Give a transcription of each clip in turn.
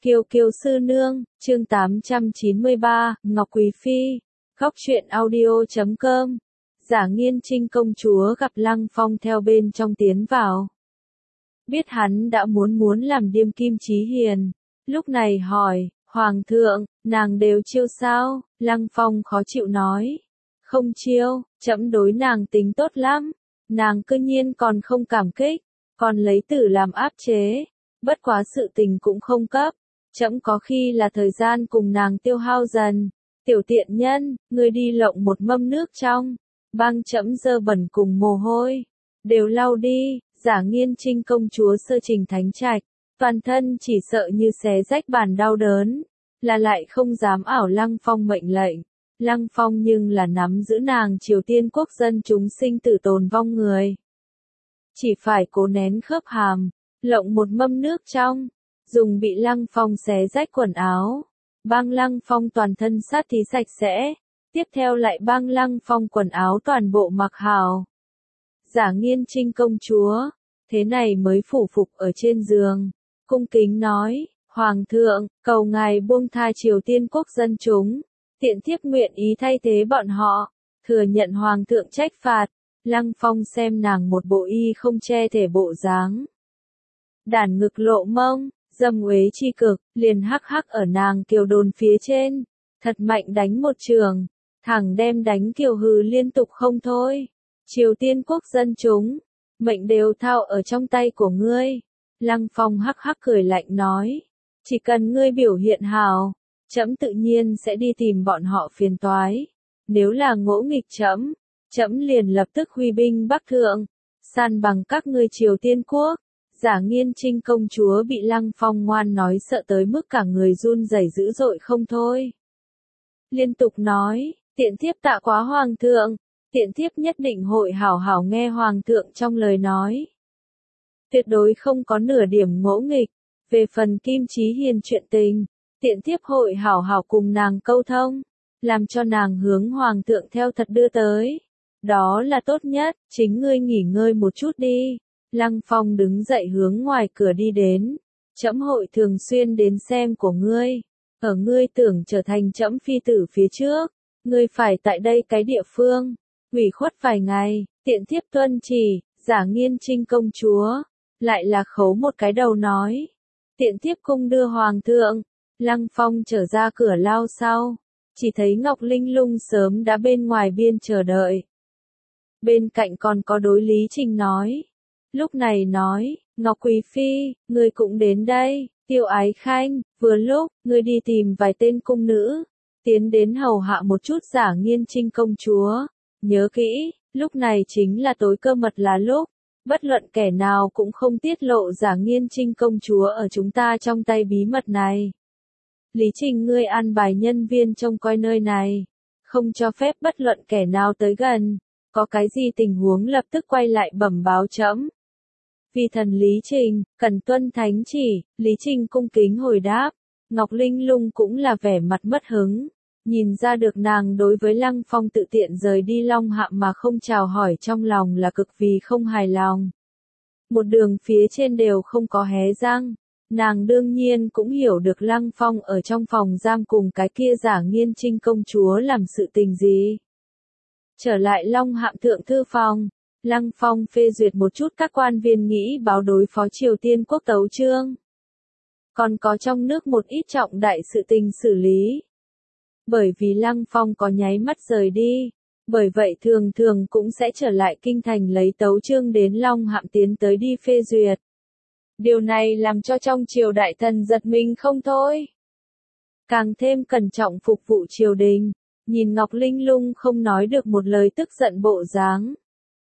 Kiều Kiều sư nương, chương 893, Ngọc Quý Phi, Góc truyện audio.com. Giả Nghiên Trinh công chúa gặp Lăng Phong theo bên trong tiến vào. Biết hắn đã muốn làm điềm kim chí hiền, lúc này hỏi, Hoàng thượng, nàng đều chiêu sao? Lăng Phong khó chịu nói, không chiêu, trẫm đối nàng tính tốt lắm, nàng cư nhiên còn không cảm kích, còn lấy tử làm áp chế, bất quá sự tình cũng không cấp. Trẫm có khi là thời gian cùng nàng tiêu hao dần. Tiểu tiện nhân, ngươi đi lộng một mâm nước trong, băng trẫm dơ bẩn cùng mồ hôi, đều lau đi. Giả Nghiên Trinh công chúa sơ trình thánh trạch, toàn thân chỉ sợ như xé rách bản đau đớn, là lại không dám ảo Lăng Phong mệnh lệnh. Lăng Phong nhưng là nắm giữ nàng Triều Tiên quốc dân chúng sinh tử tồn vong người. Chỉ phải cố nén khớp hàm, lộng một mâm nước trong, dùng bị Lăng Phong xé rách quần áo, băng Lăng Phong toàn thân sát thí sạch sẽ, tiếp theo lại băng Lăng Phong quần áo toàn bộ mặc hào. Giả Nghiên Trinh công chúa, thế này mới phủ phục ở trên giường, cung kính nói, Hoàng thượng, cầu ngài buông tha Triều Tiên quốc dân chúng, tiện thiếp nguyện ý thay thế bọn họ, thừa nhận Hoàng thượng trách phạt. Lăng Phong xem nàng một bộ y không che thể bộ dáng, đản ngực lộ mông, dâm uế chi cực, liền hắc hắc ở nàng kiều đồn phía trên, thật mạnh đánh một trường, thẳng đem đánh kiều hừ liên tục không thôi. Triều Tiên quốc dân chúng, mệnh đều thao ở trong tay của ngươi. Lăng Phong hắc hắc cười lạnh nói, chỉ cần ngươi biểu hiện hào, trẫm tự nhiên sẽ đi tìm bọn họ phiền toái. Nếu là ngỗ nghịch trẫm, trẫm liền lập tức huy binh bắc thượng, san bằng các ngươi Triều Tiên quốc. Giả Nghiên Trinh công chúa bị Lăng Phong ngoan nói sợ tới mức cả người run rẩy dữ dội không thôi. Liên tục nói, tiện thiếp tạ quá Hoàng thượng, tiện thiếp nhất định hội hảo hảo nghe Hoàng thượng trong lời nói. Tuyệt đối không có nửa điểm ngỗ nghịch, về phần kim chí hiền chuyện tình, tiện thiếp hội hảo hảo cùng nàng câu thông, làm cho nàng hướng Hoàng thượng theo thật đưa tới. Đó là tốt nhất, chính ngươi nghỉ ngơi một chút đi. Lăng Phong đứng dậy hướng ngoài cửa đi đến, trẫm hội thường xuyên đến xem của ngươi, ở ngươi tưởng trở thành trẫm phi tử phía trước, ngươi phải tại đây cái địa phương, ủy khuất vài ngày, tiện thiếp tuân chỉ. Giả Nghiên Trinh công chúa, lại là khấu một cái đầu nói, tiện thiếp cung đưa Hoàng thượng. Lăng Phong trở ra cửa lao sau, chỉ thấy Ngọc Linh Lung sớm đã bên ngoài biên chờ đợi. Bên cạnh còn có đối Lý Trình nói. Lúc này nói, Ngọc Quý Phi, ngươi cũng đến đây. Tiêu Ái Khanh, vừa lúc, ngươi đi tìm vài tên cung nữ, tiến đến hầu hạ một chút Giả Nghiên Trinh công chúa. Nhớ kỹ, lúc này chính là tối cơ mật là lúc, bất luận kẻ nào cũng không tiết lộ Giả Nghiên Trinh công chúa ở chúng ta trong tay bí mật này. Lý Trình ngươi an bài nhân viên trông coi nơi này, không cho phép bất luận kẻ nào tới gần, có cái gì tình huống lập tức quay lại bẩm báo trẫm. Vì thần Lý Trình, cần tuân thánh chỉ. Lý Trình cung kính hồi đáp. Ngọc Linh Lung cũng là vẻ mặt mất hứng, nhìn ra được nàng đối với Lăng Phong tự tiện rời đi Long Hạm mà không chào hỏi trong lòng là cực vì không hài lòng. Một đường phía trên đều không có hé răng, nàng đương nhiên cũng hiểu được Lăng Phong ở trong phòng giam cùng cái kia Giả Nghiên Trinh công chúa làm sự tình gì. Trở lại Long Hạm thượng thư phòng, Lăng Phong phê duyệt một chút các quan viên nghĩ báo đối phó Triều Tiên quốc tấu chương. Còn có trong nước một ít trọng đại sự tình xử lý. Bởi vì Lăng Phong có nháy mắt rời đi, bởi vậy thường thường cũng sẽ trở lại kinh thành lấy tấu chương đến Long Hạm tiến tới đi phê duyệt. Điều này làm cho trong triều đại thần giật mình không thôi. Càng thêm cẩn trọng phục vụ triều đình, nhìn Ngọc Linh Lung không nói được một lời tức giận bộ dáng.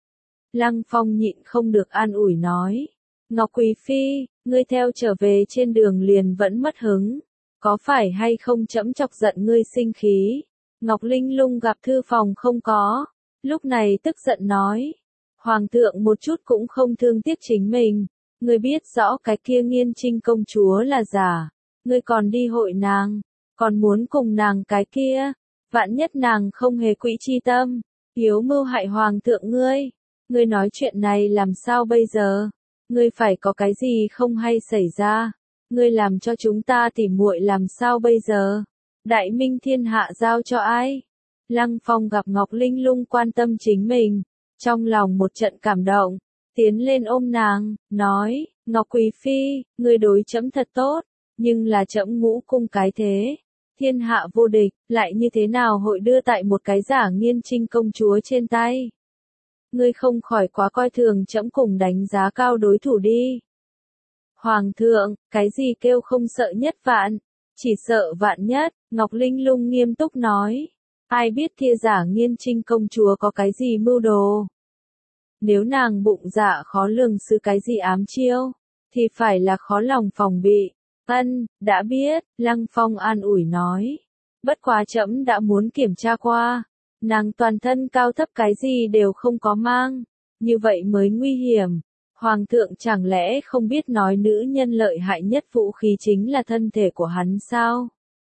Lăng Phong nhịn không được an ủi nói, Ngọc Quý Phi, ngươi theo trở về trên đường liền vẫn mất hứng, có phải hay không trẫm chọc giận ngươi sinh khí? Ngọc Linh Lung gặp thư phòng không có, lúc này tức giận nói, Hoàng thượng một chút cũng không thương tiếc chính mình, ngươi biết rõ cái kia Nghiên Trinh công chúa là giả, ngươi còn đi hội nàng, còn muốn cùng nàng cái kia, vạn nhất nàng không hề quỹ chi tâm, yếu mưu hại Hoàng thượng ngươi nói chuyện này làm sao bây giờ? Ngươi phải có cái gì không hay xảy ra, ngươi làm cho chúng ta tỉ muội làm sao bây giờ? Đại minh thiên hạ giao cho ai? Lăng Phong gặp Ngọc Linh Lung quan tâm chính mình, trong lòng một trận cảm động, tiến lên ôm nàng, nói, Ngọc Quý Phi, ngươi đối trẫm thật tốt, nhưng là trẫm ngũ cung cái thế, thiên hạ vô địch, lại như thế nào hội đưa tại một cái giả Nghiên Trinh công chúa trên tay? Ngươi không khỏi quá coi thường trẫm cùng đánh giá cao đối thủ đi. Hoàng thượng, cái gì kêu không sợ nhất vạn, chỉ sợ vạn nhất, Ngọc Linh Lung nghiêm túc nói. Ai biết thia giả Nghiên Trinh công chúa có cái gì mưu đồ? Nếu nàng bụng dạ khó lường xử cái gì ám chiêu, thì phải là khó lòng phòng bị. Đã biết, Lăng Phong an ủi nói. Bất quá trẫm đã muốn kiểm tra qua, nàng toàn thân cao thấp cái gì đều không có mang, như vậy mới nguy hiểm. Hoàng thượng chẳng lẽ không biết nói nữ nhân lợi hại nhất vũ khí chính là thân thể của hắn sao?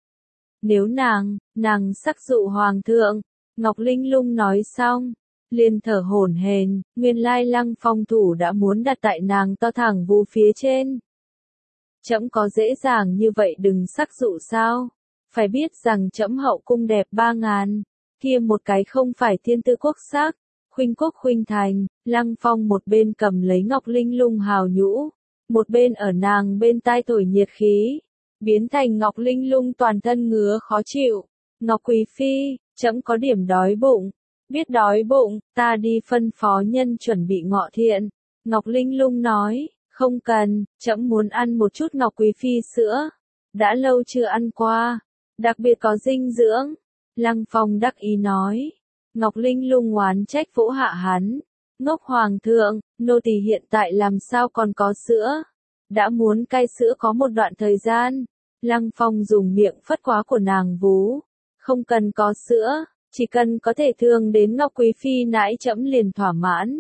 Nếu nàng sắc dụ hoàng thượng, Ngọc Linh Lung nói xong, liền thở hổn hển, nguyên lai Lăng Phong thủ đã muốn đặt tại nàng to thẳng vú phía trên. Trẫm có dễ dàng như vậy đừng sắc dụ sao? Phải biết rằng trẫm hậu cung đẹp 3.000, kia một cái không phải thiên tư quốc sắc, khuynh quốc khuynh thành. Lăng Phong một bên cầm lấy Ngọc Linh Lung hào nhũ, một bên ở nàng bên tai thổi nhiệt khí, biến thành Ngọc Linh Lung toàn thân ngứa khó chịu. Ngọc Quý Phi, trẫm có điểm đói bụng, biết đói bụng, ta đi phân phó nhân chuẩn bị ngọ thiện. Ngọc Linh Lung nói, không cần, trẫm muốn ăn một chút Ngọc Quý Phi sữa, đã lâu chưa ăn qua, đặc biệt có dinh dưỡng. Lăng Phong đắc ý nói. Ngọc Linh Lung oán trách vỗ hạ hắn. Ngốc hoàng thượng, nô tỳ hiện tại làm sao còn có sữa? Đã muốn cai sữa có một đoạn thời gian. Lăng Phong dùng miệng phất quá của nàng vú. Không cần có sữa, chỉ cần có thể thương đến Ngọc Quý Phi nãi trẫm liền thỏa mãn.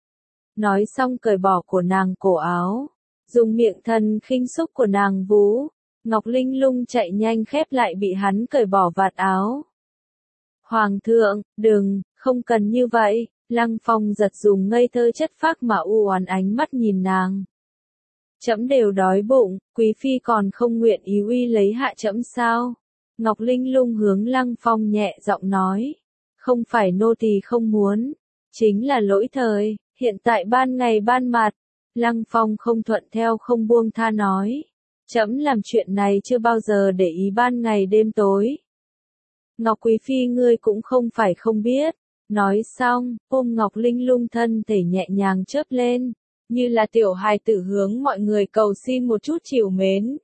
Nói xong cởi bỏ của nàng cổ áo, dùng miệng thần khinh xúc của nàng vú. Ngọc Linh Lung chạy nhanh khép lại bị hắn cởi bỏ vạt áo. Hoàng thượng, đừng, không cần như vậy. Lăng Phong giật dùng ngây thơ chất phác mà u oán ánh mắt nhìn nàng. Trẫm đều đói bụng, Quý Phi còn không nguyện ý uy lấy hạ trẫm sao? Ngọc Linh Lung hướng Lăng Phong nhẹ giọng nói. Không phải nô tỳ không muốn, chính là lỗi thời, hiện tại ban ngày ban mặt. Lăng Phong không thuận theo không buông tha nói. Trẫm làm chuyện này chưa bao giờ để ý ban ngày đêm tối. Ngọc Quý Phi ngươi cũng không phải không biết. Nói xong, ôm Ngọc Linh Lung thân thể nhẹ nhàng chớp lên, như là tiểu hài tử hướng mọi người cầu xin một chút trìu mến.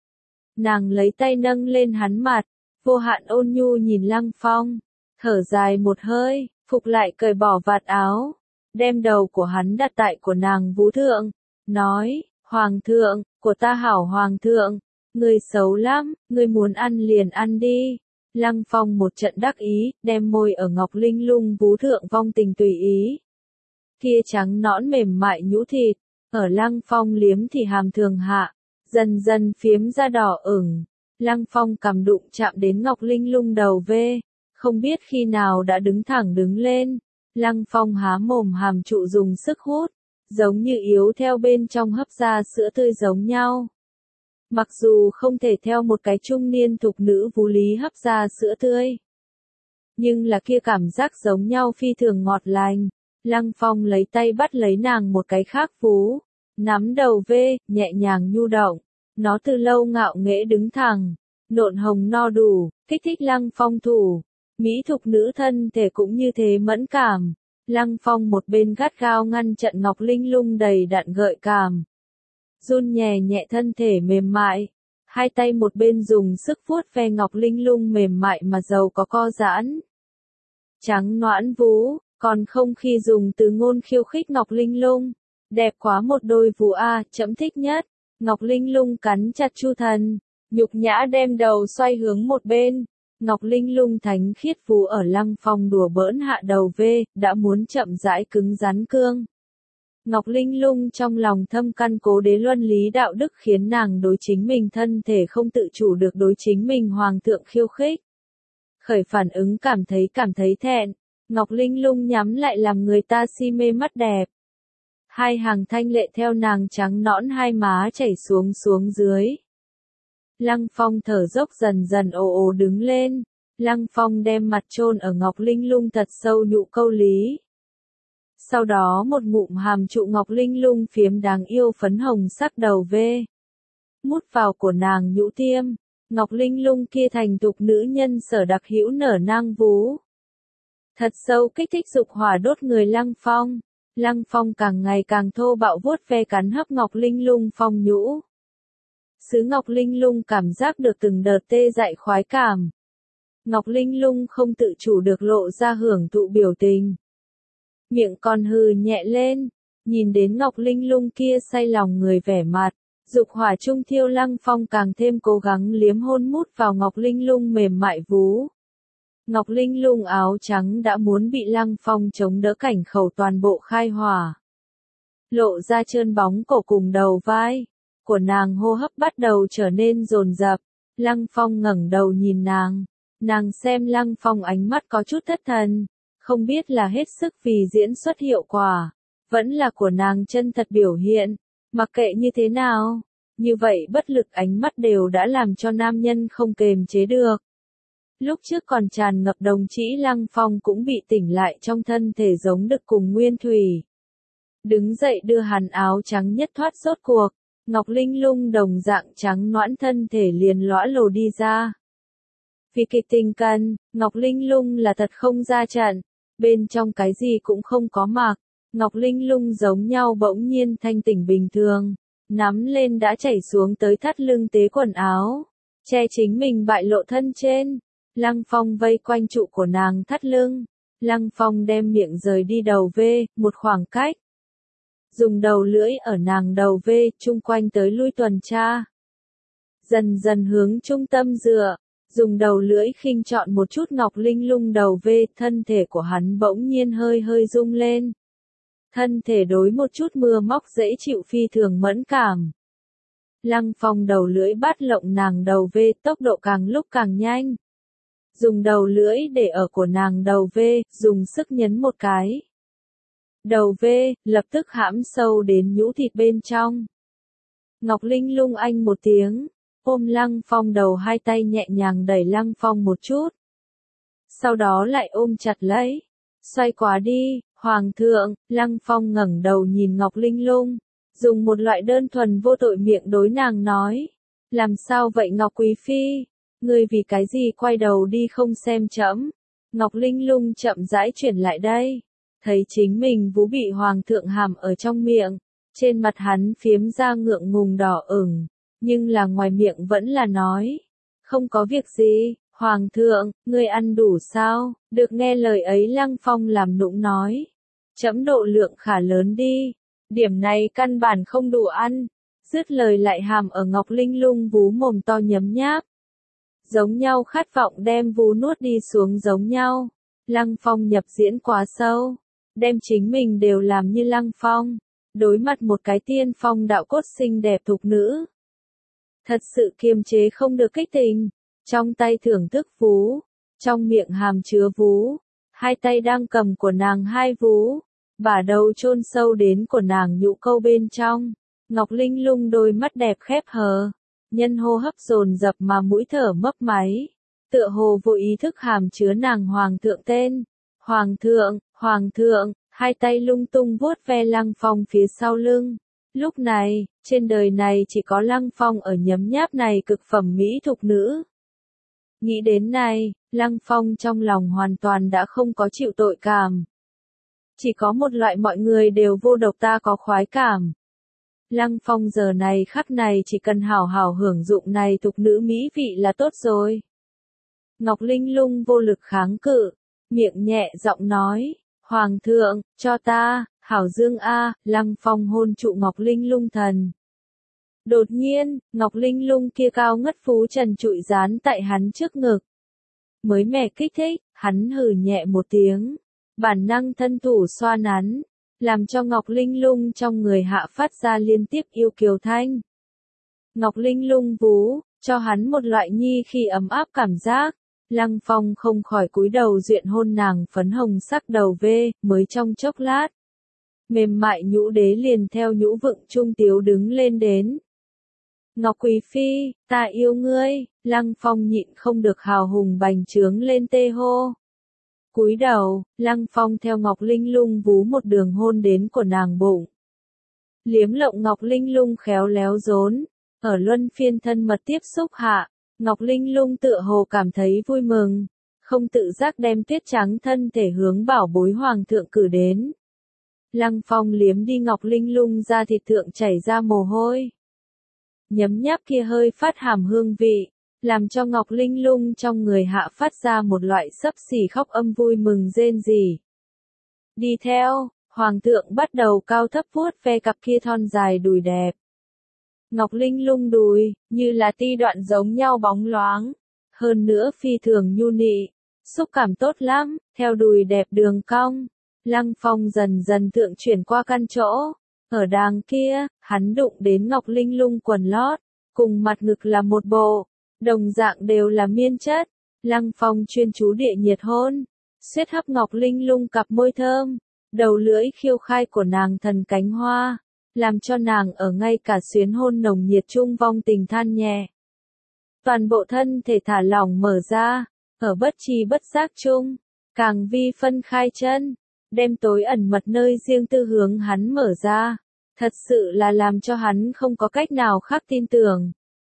Nàng lấy tay nâng lên hắn mặt, vô hạn ôn nhu nhìn Lăng Phong, thở dài một hơi, phục lại cởi bỏ vạt áo, đem đầu của hắn đặt tại của nàng vú thượng, nói, Hoàng thượng, của ta hảo Hoàng thượng, ngươi xấu lắm, ngươi muốn ăn liền ăn đi. Lăng Phong một trận đắc ý, đem môi ở Ngọc Linh Lung vú thượng vong tình tùy ý. Kia trắng nõn mềm mại nhũ thịt, ở Lăng Phong liếm thì hàm thường hạ, dần dần phiếm ra đỏ ửng. Lăng Phong cầm đụng chạm đến Ngọc Linh Lung đầu vê, không biết khi nào đã đứng thẳng đứng lên. Lăng Phong há mồm hàm trụ dùng sức hút, giống như yếu theo bên trong hấp ra sữa tươi giống nhau. Mặc dù không thể theo một cái trung niên thục nữ vú lý hấp ra sữa tươi, nhưng là kia cảm giác giống nhau phi thường ngọt lành. Lăng Phong lấy tay bắt lấy nàng một cái khác vú, nắm đầu vê, nhẹ nhàng nhu động. Nó từ lâu ngạo nghễ đứng thẳng, nộn hồng no đủ, kích thích Lăng Phong thủ. Mỹ thục nữ thân thể cũng như thế mẫn cảm. Lăng Phong một bên gắt gao ngăn chặn Ngọc Linh Lung đầy đặn gợi cảm. Run nhẹ nhẹ thân thể mềm mại, hai tay một bên dùng sức vuốt ve Ngọc Linh Lung mềm mại mà giàu có co giãn. Trắng noãn vú, còn không khi dùng từ ngôn khiêu khích Ngọc Linh Lung. Đẹp quá một đôi vú a, trẫm thích nhất. Ngọc Linh Lung cắn chặt chu thần, nhục nhã đem đầu xoay hướng một bên. Ngọc Linh Lung thánh khiết vú ở Lăng Phong đùa bỡn hạ đầu vê, đã muốn chậm rãi cứng rắn cương. Ngọc Linh Lung trong lòng thâm căn cố đế luân lý đạo đức khiến nàng đối chính mình thân thể không tự chủ được đối chính mình hoàng thượng khiêu khích. Khởi phản ứng cảm thấy thẹn, Ngọc Linh Lung nhắm lại làm người ta si mê mắt đẹp. Hai hàng thanh lệ theo nàng trắng nõn hai má chảy xuống dưới. Lăng Phong thở dốc dần dần ồ ồ đứng lên. Lăng Phong đem mặt chôn ở Ngọc Linh Lung thật sâu nhụ câu lý. Sau đó một ngụm hàm trụ Ngọc Linh Lung phiếm đáng yêu phấn hồng sắc đầu vê. Mút vào của nàng nhũ tiêm. Ngọc Linh Lung kia thành tục nữ nhân sở đặc hữu nở nang vú. Thật sâu kích thích dục hỏa đốt người Lăng Phong. Lăng Phong càng ngày càng thô bạo vuốt ve cắn hấp Ngọc Linh Lung phong nhũ. Sứ Ngọc Linh Lung cảm giác được từng đợt tê dại khoái cảm. Ngọc Linh Lung không tự chủ được lộ ra hưởng thụ biểu tình. Miệng còn hừ nhẹ lên, nhìn đến Ngọc Linh Lung kia say lòng người vẻ mặt. Dục hỏa trung thiêu Lăng Phong càng thêm cố gắng liếm hôn mút vào Ngọc Linh Lung mềm mại vú. Ngọc Linh Lung áo trắng đã muốn bị Lăng Phong chống đỡ cảnh khẩu toàn bộ khai hỏa. Lộ ra trơn bóng cổ cùng đầu vai của nàng, hô hấp bắt đầu trở nên dồn dập. Lăng Phong ngẩng đầu nhìn nàng. Nàng xem Lăng Phong ánh mắt có chút thất thần, không biết là hết sức vì diễn xuất hiệu quả, vẫn là của nàng chân thật biểu hiện. Mặc kệ như thế nào, như vậy bất lực ánh mắt đều đã làm cho nam nhân không kềm chế được. Lúc trước còn tràn ngập đồng trĩ Lăng Phong cũng bị tỉnh lại trong thân thể giống đực cùng nguyên thủy. Đứng dậy đưa hắn áo trắng nhất thoát rốt cuộc, Ngọc Linh Lung đồng dạng trắng nõn thân thể liền lõa lồ đi ra. Vì kịch tình cần, Ngọc Linh Lung là thật không ra trận, bên trong cái gì cũng không có mặc. Ngọc Linh Lung giống nhau bỗng nhiên thanh tỉnh bình thường, nắm lên đã chảy xuống tới thắt lưng tế quần áo, che chính mình bại lộ thân trên. Lăng Phong vây quanh trụ của nàng thắt lưng, Lăng Phong đem miệng rời đi đầu vê, một khoảng cách. Dùng đầu lưỡi ở nàng đầu vê, chung quanh tới lui tuần tra. Dần dần hướng trung tâm dựa, dùng đầu lưỡi khinh chọn một chút Ngọc Linh Lung đầu vê, thân thể của hắn bỗng nhiên hơi hơi rung lên. Thân thể đối một chút mưa móc dễ chịu phi thường mẫn cảm. Lăng Phong đầu lưỡi bắt lộng nàng đầu vê, tốc độ càng lúc càng nhanh. Dùng đầu lưỡi để ở của nàng đầu vê, dùng sức nhấn một cái. Đầu vê, lập tức hãm sâu đến nhũ thịt bên trong. Ngọc Linh Lung anh một tiếng, ôm Lăng Phong đầu, hai tay nhẹ nhàng đẩy Lăng Phong một chút. Sau đó lại ôm chặt lấy. Xoay quá đi, Hoàng thượng. Lăng Phong ngẩng đầu nhìn Ngọc Linh Lung, dùng một loại đơn thuần vô tội miệng đối nàng nói. Làm sao vậy Ngọc Quý Phi? Ngươi vì cái gì quay đầu đi không xem trẫm? Ngọc Linh Lung chậm rãi chuyển lại đây. Thấy chính mình vú bị Hoàng thượng hàm ở trong miệng. Trên mặt hắn phiếm ra ngượng ngùng đỏ ửng. Nhưng là ngoài miệng vẫn là nói. Không có việc gì, Hoàng thượng, ngươi ăn đủ sao? Được nghe lời ấy Lăng Phong làm nũng nói. Trẫm độ lượng khả lớn đi. Điểm này căn bản không đủ ăn. Dứt lời lại hàm ở Ngọc Linh Lung vú mồm to nhấm nháp. Giống nhau khát vọng đem vú nuốt đi xuống giống nhau. Lăng Phong nhập diễn quá sâu. Đem chính mình đều làm như Lăng Phong. Đối mặt một cái tiên phong đạo cốt xinh đẹp thục nữ. Thật sự kiềm chế không được kích tình. Trong tay thưởng thức vú. Trong miệng hàm chứa vú. Hai tay đang cầm của nàng hai vú. Bả đầu chôn sâu đến của nàng nhũ câu bên trong. Ngọc Linh Lung đôi mắt đẹp khép hờ. Nhân hô hấp dồn dập mà mũi thở mấp máy. Tựa hồ vô ý thức hàm chứa nàng Hoàng thượng tên. Hoàng thượng, Hoàng thượng, hai tay lung tung vuốt ve Lăng Phong phía sau lưng. Lúc này, trên đời này chỉ có Lăng Phong ở nhấm nháp này cực phẩm mỹ thục nữ. Nghĩ đến này, Lăng Phong trong lòng hoàn toàn đã không có chịu tội cảm. Chỉ có một loại mọi người đều vô độc ta có khoái cảm. Lăng Phong giờ này khắc này chỉ cần hảo hảo hưởng dụng này thục nữ mỹ vị là tốt rồi. Ngọc Linh Lung vô lực kháng cự, miệng nhẹ giọng nói, Hoàng thượng, cho ta, hảo dương a. Lăng Phong hôn trụ Ngọc Linh Lung thần. Đột nhiên, Ngọc Linh Lung kia cao ngất phú trần trụi dán tại hắn trước ngực. Mới mẻ kích thích, hắn hừ nhẹ một tiếng, bản năng thân thủ xoa nắn, làm cho Ngọc Linh Lung trong người hạ phát ra liên tiếp yêu kiều thanh. Ngọc Linh Lung vú, cho hắn một loại nhi khi ấm áp cảm giác. Lăng Phong không khỏi cúi đầu duyện hôn nàng phấn hồng sắc đầu vê, mới trong chốc lát. Mềm mại nhũ đế liền theo nhũ vựng trung tiếu đứng lên đến. Ngọc Quý Phi, ta yêu ngươi, Lăng Phong nhịn không được hào hùng bành trướng lên tê hô. Cúi đầu, Lăng Phong theo Ngọc Linh Lung vú một đường hôn đến của nàng bụng. Liếm lộng Ngọc Linh Lung khéo léo rốn, ở luân phiên thân mật tiếp xúc hạ, Ngọc Linh Lung tựa hồ cảm thấy vui mừng, không tự giác đem tuyết trắng thân thể hướng bảo bối hoàng thượng cử đến. Lăng Phong liếm đi Ngọc Linh Lung ra thịt thượng chảy ra mồ hôi. Nhấm nháp kia hơi phát hàm hương vị, làm cho Ngọc Linh Lung trong người hạ phát ra một loại xấp xỉ khóc âm vui mừng rên rỉ. Đi theo, Hoàng thượng bắt đầu cao thấp vuốt ve cặp kia thon dài đùi đẹp. Ngọc Linh Lung đùi, như là ti đoạn giống nhau bóng loáng. Hơn nữa phi thường nhu nị, xúc cảm tốt lắm, theo đùi đẹp đường cong. Lăng Phong dần dần thượng chuyển qua căn chỗ. Ở đàng kia, hắn đụng đến Ngọc Linh Lung quần lót, cùng mặt ngực là một bộ, đồng dạng đều là miên chất. Lăng Phong chuyên chú địa nhiệt hôn, suýt hấp Ngọc Linh Lung cặp môi thơm, đầu lưỡi khiêu khai của nàng thần cánh hoa, làm cho nàng ở ngay cả xuyến hôn nồng nhiệt chung vong tình than nhẹ. Toàn bộ thân thể thả lỏng mở ra, ở bất tri bất giác chung, càng vi phân khai chân, đem tối ẩn mật nơi riêng tư hướng hắn mở ra, thật sự là làm cho hắn không có cách nào khác tin tưởng.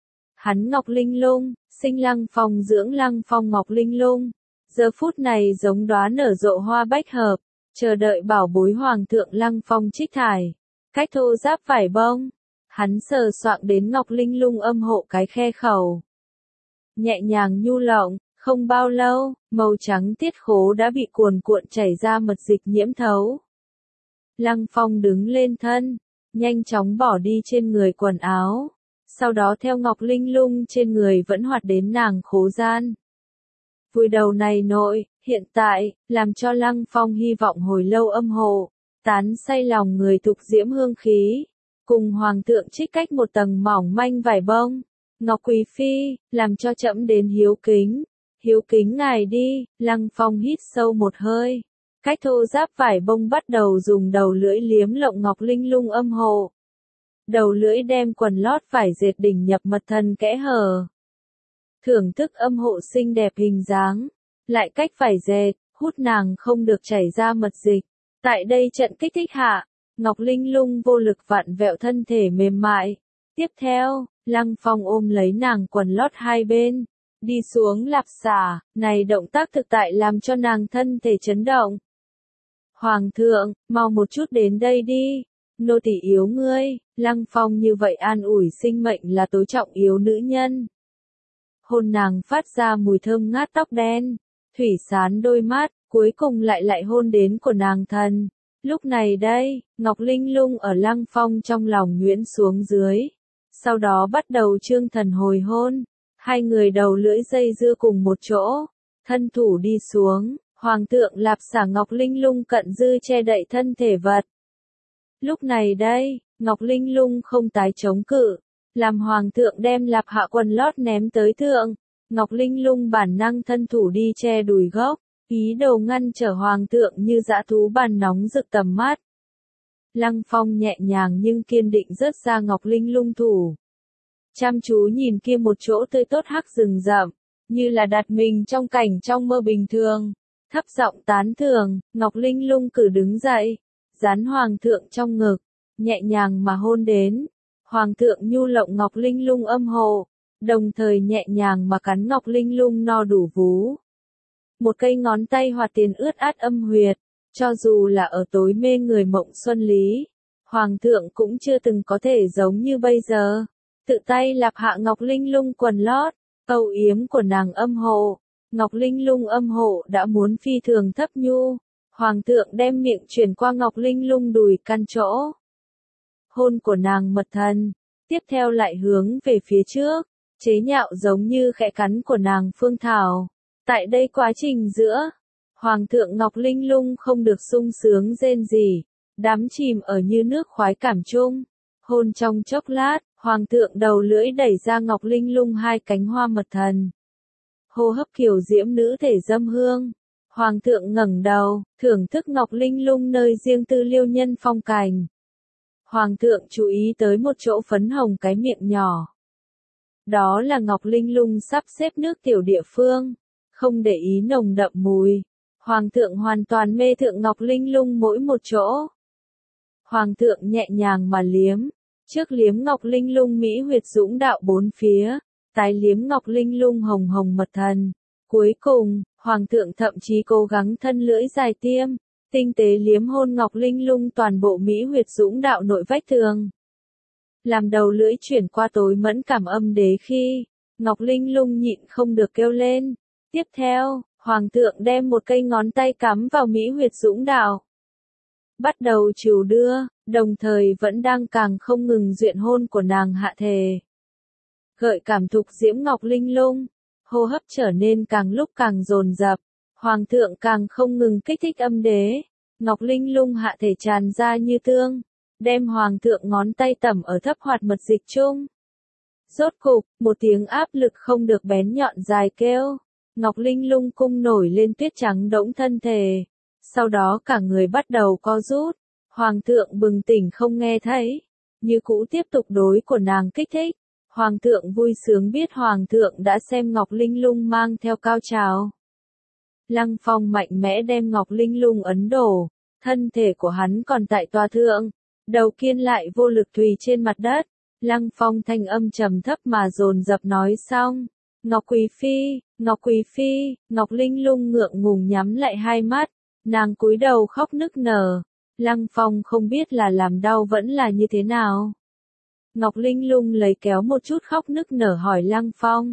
Hắn Ngọc Linh Lung, sinh Lăng Phong dưỡng Lăng Phong Ngọc Linh Lung, giờ phút này giống đóa nở rộ hoa bách hợp, chờ đợi bảo bối hoàng thượng Lăng Phong trích thải, cách thô giáp vải bông, hắn sờ soạng đến Ngọc Linh Lung âm hộ cái khe khẩu. Nhẹ nhàng nhu lộng, không bao lâu, màu trắng tiết khố đã bị cuồn cuộn chảy ra mật dịch nhiễm thấu. Lăng Phong đứng lên thân, nhanh chóng bỏ đi trên người quần áo, sau đó theo Ngọc Linh Lung trên người vẫn hoạt đến nàng khố gian. Vùi đầu này nội, hiện tại, làm cho Lăng Phong hy vọng hồi lâu âm hộ, tán say lòng người thục diễm hương khí, cùng hoàng thượng trích cách một tầng mỏng manh vải bông. Ngọc Quý Phi, làm cho trẫm đến hiếu kính ngài đi. Lăng Phong hít sâu một hơi, cách thô giáp vải bông bắt đầu dùng đầu lưỡi liếm lộng Ngọc Linh Lung âm hộ. Đầu lưỡi đem quần lót vải dệt đỉnh nhập mật thân kẽ hở. Thưởng thức âm hộ xinh đẹp hình dáng, lại cách vải dệt, hút nàng không được chảy ra mật dịch. Tại đây trận kích thích hạ, Ngọc Linh Lung vô lực vặn vẹo thân thể mềm mại. Tiếp theo, Lăng Phong ôm lấy nàng quần lót hai bên, đi xuống lạp xả, này động tác thực tại làm cho nàng thân thể chấn động. Hoàng thượng, mau một chút đến đây đi, nô tỳ yếu ngươi. Lăng Phong như vậy an ủi sinh mệnh là tối trọng yếu nữ nhân. Hôn nàng phát ra mùi thơm ngát tóc đen, thủy sán đôi mắt, cuối cùng lại hôn đến của nàng thần. Lúc này đây, Ngọc Linh Lung ở Lăng Phong trong lòng nhuyễn xuống dưới. Sau đó bắt đầu trương thần hồi hôn, hai người đầu lưỡi dây dưa cùng một chỗ, thân thủ đi xuống, hoàng thượng lạp xả Ngọc Linh Lung cận dư che đậy thân thể vật. Lúc này đây, Ngọc Linh Lung không tái chống cự, làm hoàng thượng đem lạp hạ quần lót ném tới thượng, Ngọc Linh Lung bản năng thân thủ đi che đùi gốc, ý đồ ngăn trở hoàng thượng như dã thú bàn nóng rực tầm mắt. Lăng Phong nhẹ nhàng nhưng kiên định rớt ra Ngọc Linh Lung thủ. Chăm chú nhìn kia một chỗ tươi tốt hắc rừng rậm, như là đặt mình trong cảnh trong mơ bình thường. Thấp giọng tán thưởng, Ngọc Linh Lung cử đứng dậy, dán hoàng thượng trong ngực, nhẹ nhàng mà hôn đến. Hoàng thượng nhu lộng Ngọc Linh Lung âm hộ, đồng thời nhẹ nhàng mà cắn Ngọc Linh Lung no đủ vú. Một cây ngón tay hoạt tiền ướt át âm huyệt, cho dù là ở tối mê người mộng xuân lý, hoàng thượng cũng chưa từng có thể giống như bây giờ, tự tay lạp hạ Ngọc Linh Lung quần lót, âu yếm của nàng âm hộ. Ngọc Linh Lung âm hộ đã muốn phi thường thấp nhu, hoàng thượng đem miệng chuyển qua Ngọc Linh Lung đùi căn chỗ. Hôn của nàng mật thần, tiếp theo lại hướng về phía trước, chế nhạo giống như khẽ cắn của nàng phương thảo. Tại đây quá trình giữa, hoàng thượng Ngọc Linh Lung không được sung sướng rên rỉ, đắm chìm ở như nước khoái cảm chung. Hôn trong chốc lát, hoàng thượng đầu lưỡi đẩy ra Ngọc Linh Lung hai cánh hoa mật thần. Hô hấp kiều diễm nữ thể dâm hương. Hoàng thượng ngẩng đầu, thưởng thức Ngọc Linh Lung nơi riêng tư liêu nhân phong cảnh. Hoàng thượng chú ý tới một chỗ phấn hồng cái miệng nhỏ, Đó là Ngọc Linh Lung sắp xếp nước tiểu địa phương, không để ý nồng đậm mùi. Hoàng thượng hoàn toàn mê thượng Ngọc Linh Lung mỗi một chỗ. Hoàng thượng nhẹ nhàng mà liếm, trước liếm Ngọc Linh Lung mỹ huyệt dũng đạo bốn phía, tái liếm Ngọc Linh Lung hồng hồng mật thần. Cuối cùng, Hoàng thượng thậm chí cố gắng thân lưỡi dài tiêm, tinh tế liếm hôn Ngọc Linh Lung toàn bộ mỹ huyệt dũng đạo nội vách tường. Làm đầu lưỡi chuyển qua tối mẫn cảm âm đế khi, Ngọc Linh Lung nhịn không được kêu lên. Tiếp theo, Hoàng thượng đem một cây ngón tay cắm vào mỹ huyệt dũng đạo. Bắt đầu trìu đưa, đồng thời vẫn đang càng không ngừng duyện hôn của nàng hạ thể. Gợi cảm thục diễm Ngọc Linh Lung, hô hấp trở nên càng lúc càng dồn dập, Hoàng thượng càng không ngừng kích thích âm đế. Ngọc Linh Lung hạ thể tràn ra như tương, đem Hoàng thượng ngón tay tẩm ở thấp hoạt mật dịch chung. Rốt cục, một tiếng áp lực không được bén nhọn dài kêu. Ngọc Linh Lung cung nổi lên tuyết trắng đẫng thân thể. Sau đó cả người bắt đầu co rút. Hoàng thượng bừng tỉnh không nghe thấy. Như cũ tiếp tục đối của nàng kích thích. Hoàng thượng vui sướng biết Hoàng thượng đã xem Ngọc Linh Lung mang theo cao trào. Lăng Phong mạnh mẽ đem Ngọc Linh Lung ấn đổ. Thân thể của hắn còn tại tòa thượng. Đầu kiên lại vô lực tùy trên mặt đất. Lăng Phong thanh âm trầm thấp mà dồn dập nói xong. Ngọc Quý Phi, Ngọc Quý Phi, Ngọc Linh Lung ngượng ngùng nhắm lại hai mắt, nàng cúi đầu khóc nức nở. Lăng Phong không biết là làm đau vẫn là như thế nào. Ngọc Linh Lung lấy kéo một chút khóc nức nở hỏi Lăng Phong.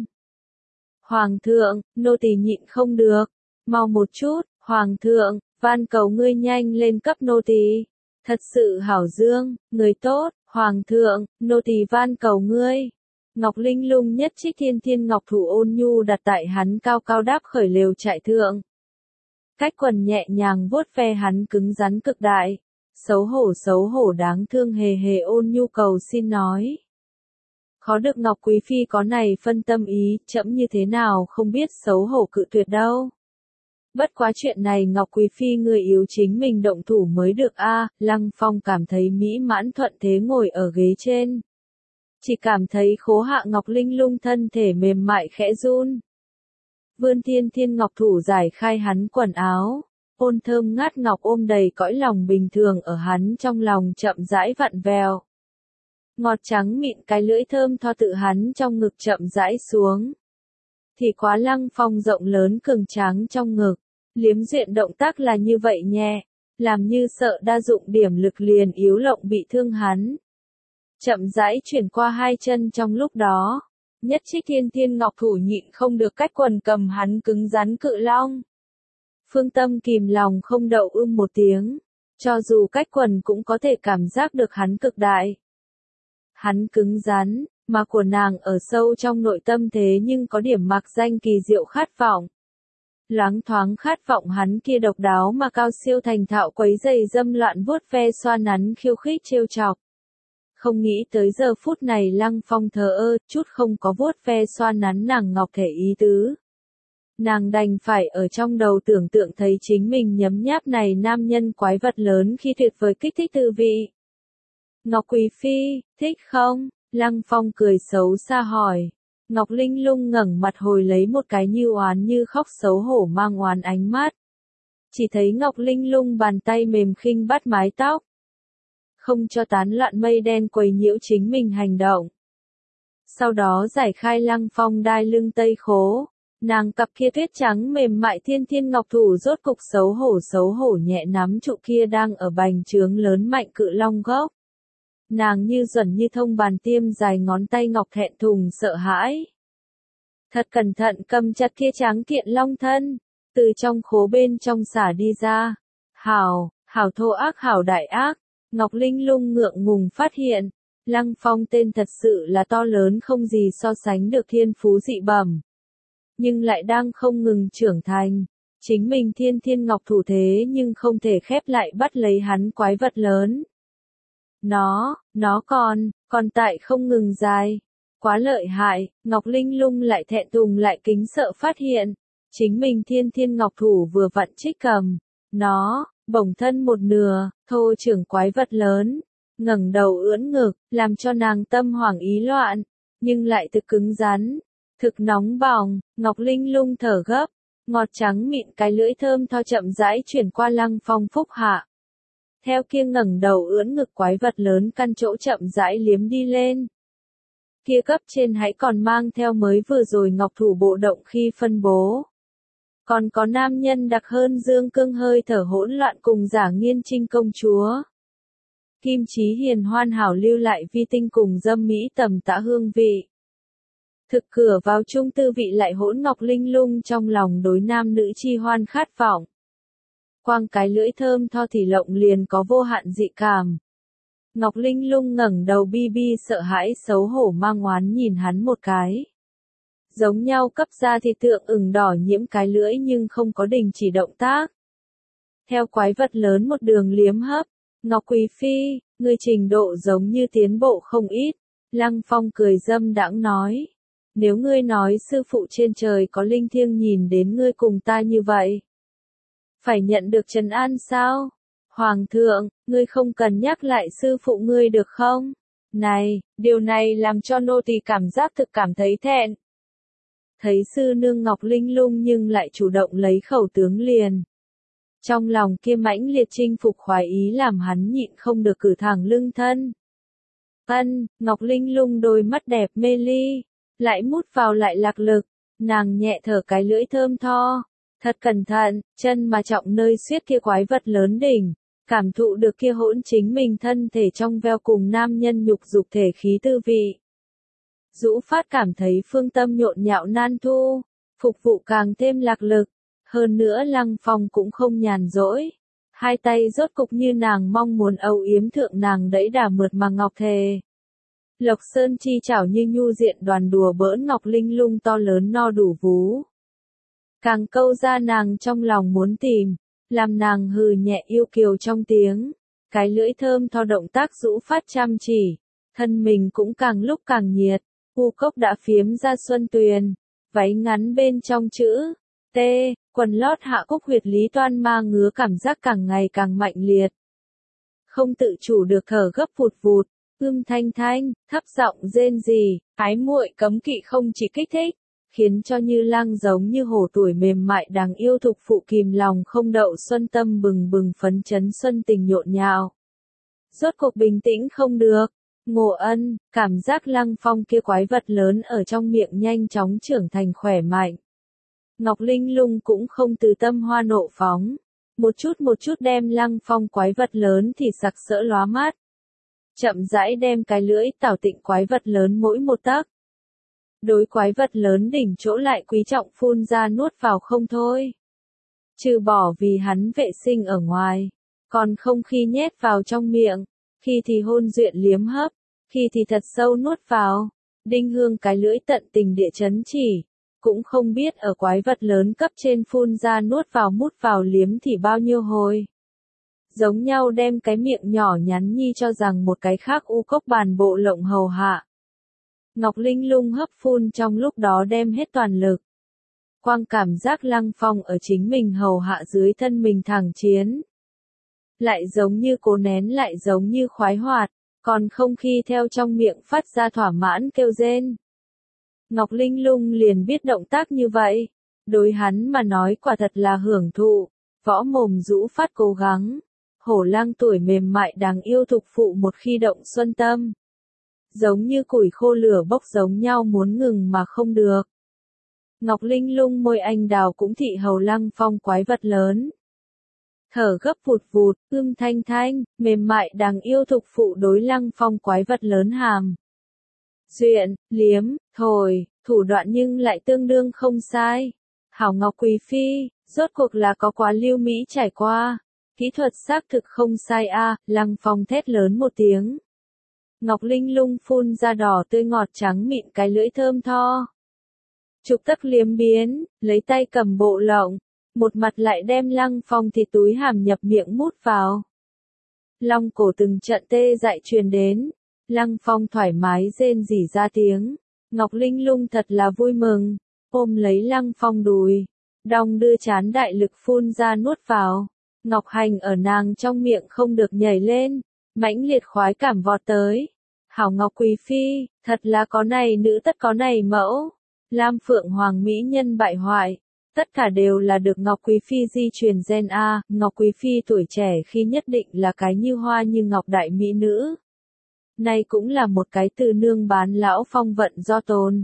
Hoàng thượng, nô tỳ nhịn không được, mau một chút, Hoàng thượng, van cầu ngươi nhanh lên cấp nô tỳ. Thật sự hảo dương, người tốt, Hoàng thượng, nô tỳ van cầu ngươi. Ngọc Linh Lung nhất trích thiên thiên ngọc thủ ôn nhu đặt tại hắn cao cao đáp khởi lều trại thượng. Cách quần nhẹ nhàng vuốt ve hắn cứng rắn cực đại. Xấu hổ đáng thương hề hề ôn nhu cầu xin nói. Khó được Ngọc Quý Phi có này phân tâm ý, chậm như thế nào không biết xấu hổ cự tuyệt đâu. Bất quá chuyện này Ngọc Quý Phi người yếu chính mình động thủ mới được a. Lăng Phong cảm thấy mỹ mãn thuận thế ngồi ở ghế trên. Chỉ cảm thấy khố hạ Ngọc Linh Lung thân thể mềm mại khẽ run. Vươn thiên thiên ngọc thủ giải khai hắn quần áo. Ôn thơm ngát ngọc ôm đầy cõi lòng bình thường ở hắn trong lòng chậm rãi vặn vèo. Ngọt trắng mịn cái lưỡi thơm tho tự hắn trong ngực chậm rãi xuống. Thì quá Lăng Phong rộng lớn cường tráng trong ngực. Liếm duyện động tác là như vậy nhẹ. Làm như sợ đa dụng điểm lực liền yếu lộng bị thương hắn. Chậm rãi chuyển qua hai chân trong lúc đó. Nhất trích thiên thiên ngọc thủ nhịn không được cách quần cầm hắn cứng rắn cự long. Phương Tâm kìm lòng không đậu một tiếng. Cho dù cách quần cũng có thể cảm giác được hắn cực đại. Hắn cứng rắn, mà của nàng ở sâu trong nội tâm thế nhưng có điểm mạc danh kỳ diệu khát vọng. Loáng thoáng khát vọng hắn kia độc đáo mà cao siêu thành thạo quấy giày dâm loạn vuốt ve xoa nắn khiêu khích trêu chọc. Không nghĩ tới giờ phút này Lăng Phong thờ ơ, chút không có vuốt ve xoa nắn nàng ngọc thể ý tứ. Nàng đành phải ở trong đầu tưởng tượng thấy chính mình nhấm nháp này nam nhân quái vật lớn khi tuyệt vời kích thích tư vị. Ngọc Quý Phi, thích không? Lăng Phong cười xấu xa hỏi. Ngọc Linh Lung ngẩng mặt hồi lấy một cái như oán như khóc xấu hổ mang oán ánh mắt. Chỉ thấy Ngọc Linh Lung bàn tay mềm khinh bắt mái tóc. Không cho tán loạn mây đen quấy nhiễu chính mình hành động. Sau đó giải khai Lăng Phong đai lưng tây khố. Nàng cặp kia tuyết trắng mềm mại thiên thiên ngọc thủ rốt cục xấu hổ nhẹ nắm trụ kia đang ở bành trướng lớn mạnh cự long gốc. Nàng như duẩn như thông bàn tiêm dài ngón tay ngọc thẹn thùng sợ hãi. Thật cẩn thận cầm chặt kia trắng kiện long thân, từ trong khố bên trong xả đi ra. Hảo thô ác hảo đại ác, Ngọc Linh Lung ngượng ngùng phát hiện, Lăng Phong tên thật sự là to lớn không gì so sánh được thiên phú dị bẩm. Nhưng lại đang không ngừng trưởng thành. Chính mình thiên thiên ngọc thủ thế nhưng không thể khép lại bắt lấy hắn quái vật lớn. Nó còn tại không ngừng dài. Quá lợi hại, Ngọc Linh Lung lại thẹn thùng lại kính sợ phát hiện. Chính mình thiên thiên ngọc thủ vừa vặn trích cầm. Nó, bổng thân một nửa, thô trưởng quái vật lớn. Ngẩng đầu ưỡn ngực, làm cho nàng tâm hoảng ý loạn. nhưng lại thực cứng rắn, thực nóng bỏng. Ngọc Linh Lung thở gấp, ngọt trắng mịn cái lưỡi thơm tho chậm rãi chuyển qua Lăng Phong phúc hạ. Theo kia ngẩng đầu ưỡn ngực quái vật lớn căn chỗ chậm rãi liếm đi lên. Kia cấp trên hãy còn mang theo mới vừa rồi ngọc thủ bộ động khi phân bố. Còn có nam nhân đặc hơn dương cương hơi thở hỗn loạn cùng Giả Nghiên Trinh công chúa. Kim Chí Hiền hoàn hảo lưu lại vi tinh cùng dâm mỹ tầm tã hương vị. Thực cửa vào chung tư vị lại hỗn Ngọc Linh Lung trong lòng đối nam nữ chi hoan khát vọng. Quang cái lưỡi thơm tho thì lộng liền có vô hạn dị cảm. Ngọc Linh Lung ngẩng đầu bi bi sợ hãi xấu hổ mang oán nhìn hắn một cái. Giống nhau cấp ra thì tượng ửng đỏ nhiễm cái lưỡi nhưng không có đình chỉ động tác. Theo quái vật lớn một đường liếm hấp, Ngọc Quý Phi, ngươi trình độ giống như tiến bộ không ít. Lăng Phong cười dâm đãng nói. Nếu ngươi nói sư phụ trên trời có linh thiêng nhìn đến ngươi cùng ta như vậy. Phải nhận được trấn an sao? Hoàng thượng, ngươi không cần nhắc lại sư phụ ngươi được không? Này, điều này làm cho nô tỳ cảm giác thực cảm thấy thẹn. Thấy sư nương Ngọc Linh Lung nhưng lại chủ động lấy khẩu tướng liền. Trong lòng kia mãnh liệt chinh phục khoái ý làm hắn nhịn không được cử thẳng lưng thân. Ngọc Linh Lung đôi mắt đẹp mê ly, lại mút vào lại lạc lực, nàng nhẹ thở cái lưỡi thơm tho. Thật cẩn thận, chân mà trọng nơi suýt kia quái vật lớn đỉnh, cảm thụ được kia hỗn chính mình thân thể trong veo cùng nam nhân nhục dục thể khí tư vị. Dũ Phát cảm thấy phương tâm nhộn nhạo nan thu, phục vụ càng thêm lạc lực, hơn nữa Lăng Phong cũng không nhàn rỗi. Hai tay rốt cục như nàng mong muốn âu yếm thượng nàng đẫy đà mượt mà ngọc thề. Lộc Sơn chi chảo như nhu diện đoàn đùa bỡn Ngọc Linh Lung to lớn no đủ vú. Càng câu ra nàng trong lòng muốn tìm, làm nàng hừ nhẹ yêu kiều trong tiếng, cái lưỡi thơm tho động tác Dũ Phát chăm chỉ, thân mình cũng càng lúc càng nhiệt, u cốc đã phiếm ra xuân tuyền, váy ngắn bên trong chữ, T, quần lót hạ cúc huyệt lý toan ma ngứa cảm giác càng ngày càng mạnh liệt. Không tự chủ được thở gấp vụt vụt, thanh thanh, thấp giọng rên rỉ, ái muội cấm kỵ không chỉ kích thích. Khiến cho Như Lang giống như hổ tuổi mềm mại đáng yêu thục phụ kìm lòng không đậu xuân tâm bừng bừng phấn chấn xuân tình nhộn nhạo. Rốt cuộc bình tĩnh không được, Ngộ Ân, cảm giác Lăng Phong kia quái vật lớn ở trong miệng nhanh chóng trưởng thành khỏe mạnh. Ngọc Linh Lung cũng không từ tâm hoa nộ phóng, một chút đem Lăng Phong quái vật lớn thì sặc sỡ lóa mắt. Chậm rãi đem cái lưỡi tảo tịnh quái vật lớn mỗi một tấc. Đối quái vật lớn đỉnh chỗ lại quý trọng phun ra nuốt vào không thôi. Trừ bỏ vì hắn vệ sinh ở ngoài, còn không khi nhét vào trong miệng, khi thì hôn duyện liếm hấp, khi thì thật sâu nuốt vào. Đinh Hương cái lưỡi tận tình địa chấn chỉ, cũng không biết ở quái vật lớn cấp trên phun ra nuốt vào mút vào liếm thì bao nhiêu hồi. Giống nhau đem cái miệng nhỏ nhắn nhi cho rằng một cái khác u cốc bàn bộ lộng hầu hạ. Ngọc Linh Lung hấp phun trong lúc đó đem hết toàn lực. Quang cảm giác Lăng Phong ở chính mình hầu hạ dưới thân mình thẳng chiến. Lại giống như cố nén lại giống như khoái hoạt, còn không khi theo trong miệng phát ra thỏa mãn kêu rên. Ngọc Linh Lung liền biết động tác như vậy, đối hắn mà nói quả thật là hưởng thụ, võ mồm Dũ Phát cố gắng. Hổ Lang tuổi mềm mại đáng yêu thục phụ một khi động xuân tâm. Giống như củi khô lửa bốc giống nhau muốn ngừng mà không được. Ngọc Linh Lung môi anh đào cũng thị hầu Lăng Phong quái vật lớn. Thở gấp vụt vụt, thanh thanh, mềm mại đáng yêu thục phụ đối Lăng Phong quái vật lớn hàm. Duyện, liếm, thổi, thủ đoạn nhưng lại tương đương không sai. Hảo Ngọc Quý Phi, rốt cuộc là có quá lưu mỹ trải qua. Kỹ thuật xác thực không sai a, Lăng Phong thét lớn một tiếng. Ngọc Linh Lung phun ra đỏ tươi ngọt trắng mịn cái lưỡi thơm tho. Chụp tấc liếm biến, lấy tay cầm bộ lộng, một mặt lại đem Lăng Phong thịt túi hàm nhập miệng mút vào. Long cổ từng trận tê dại truyền đến, Lăng Phong thoải mái rên rỉ ra tiếng. Ngọc Linh Lung thật là vui mừng, ôm lấy Lăng Phong đùi, đong đưa chán đại lực phun ra nuốt vào. Ngọc Hành ở nàng trong miệng không được nhảy lên, mãnh liệt khoái cảm vọt tới. Hảo Ngọc Quý Phi, thật là có này nữ tất có này mẫu. Lam Phượng Hoàng mỹ nhân bại hoại. Tất cả đều là được Ngọc Quý Phi di truyền gen A. Ngọc Quý Phi tuổi trẻ khi nhất định là cái như hoa như ngọc đại mỹ nữ. Nay cũng là một cái từ nương bán lão phong vận do tồn.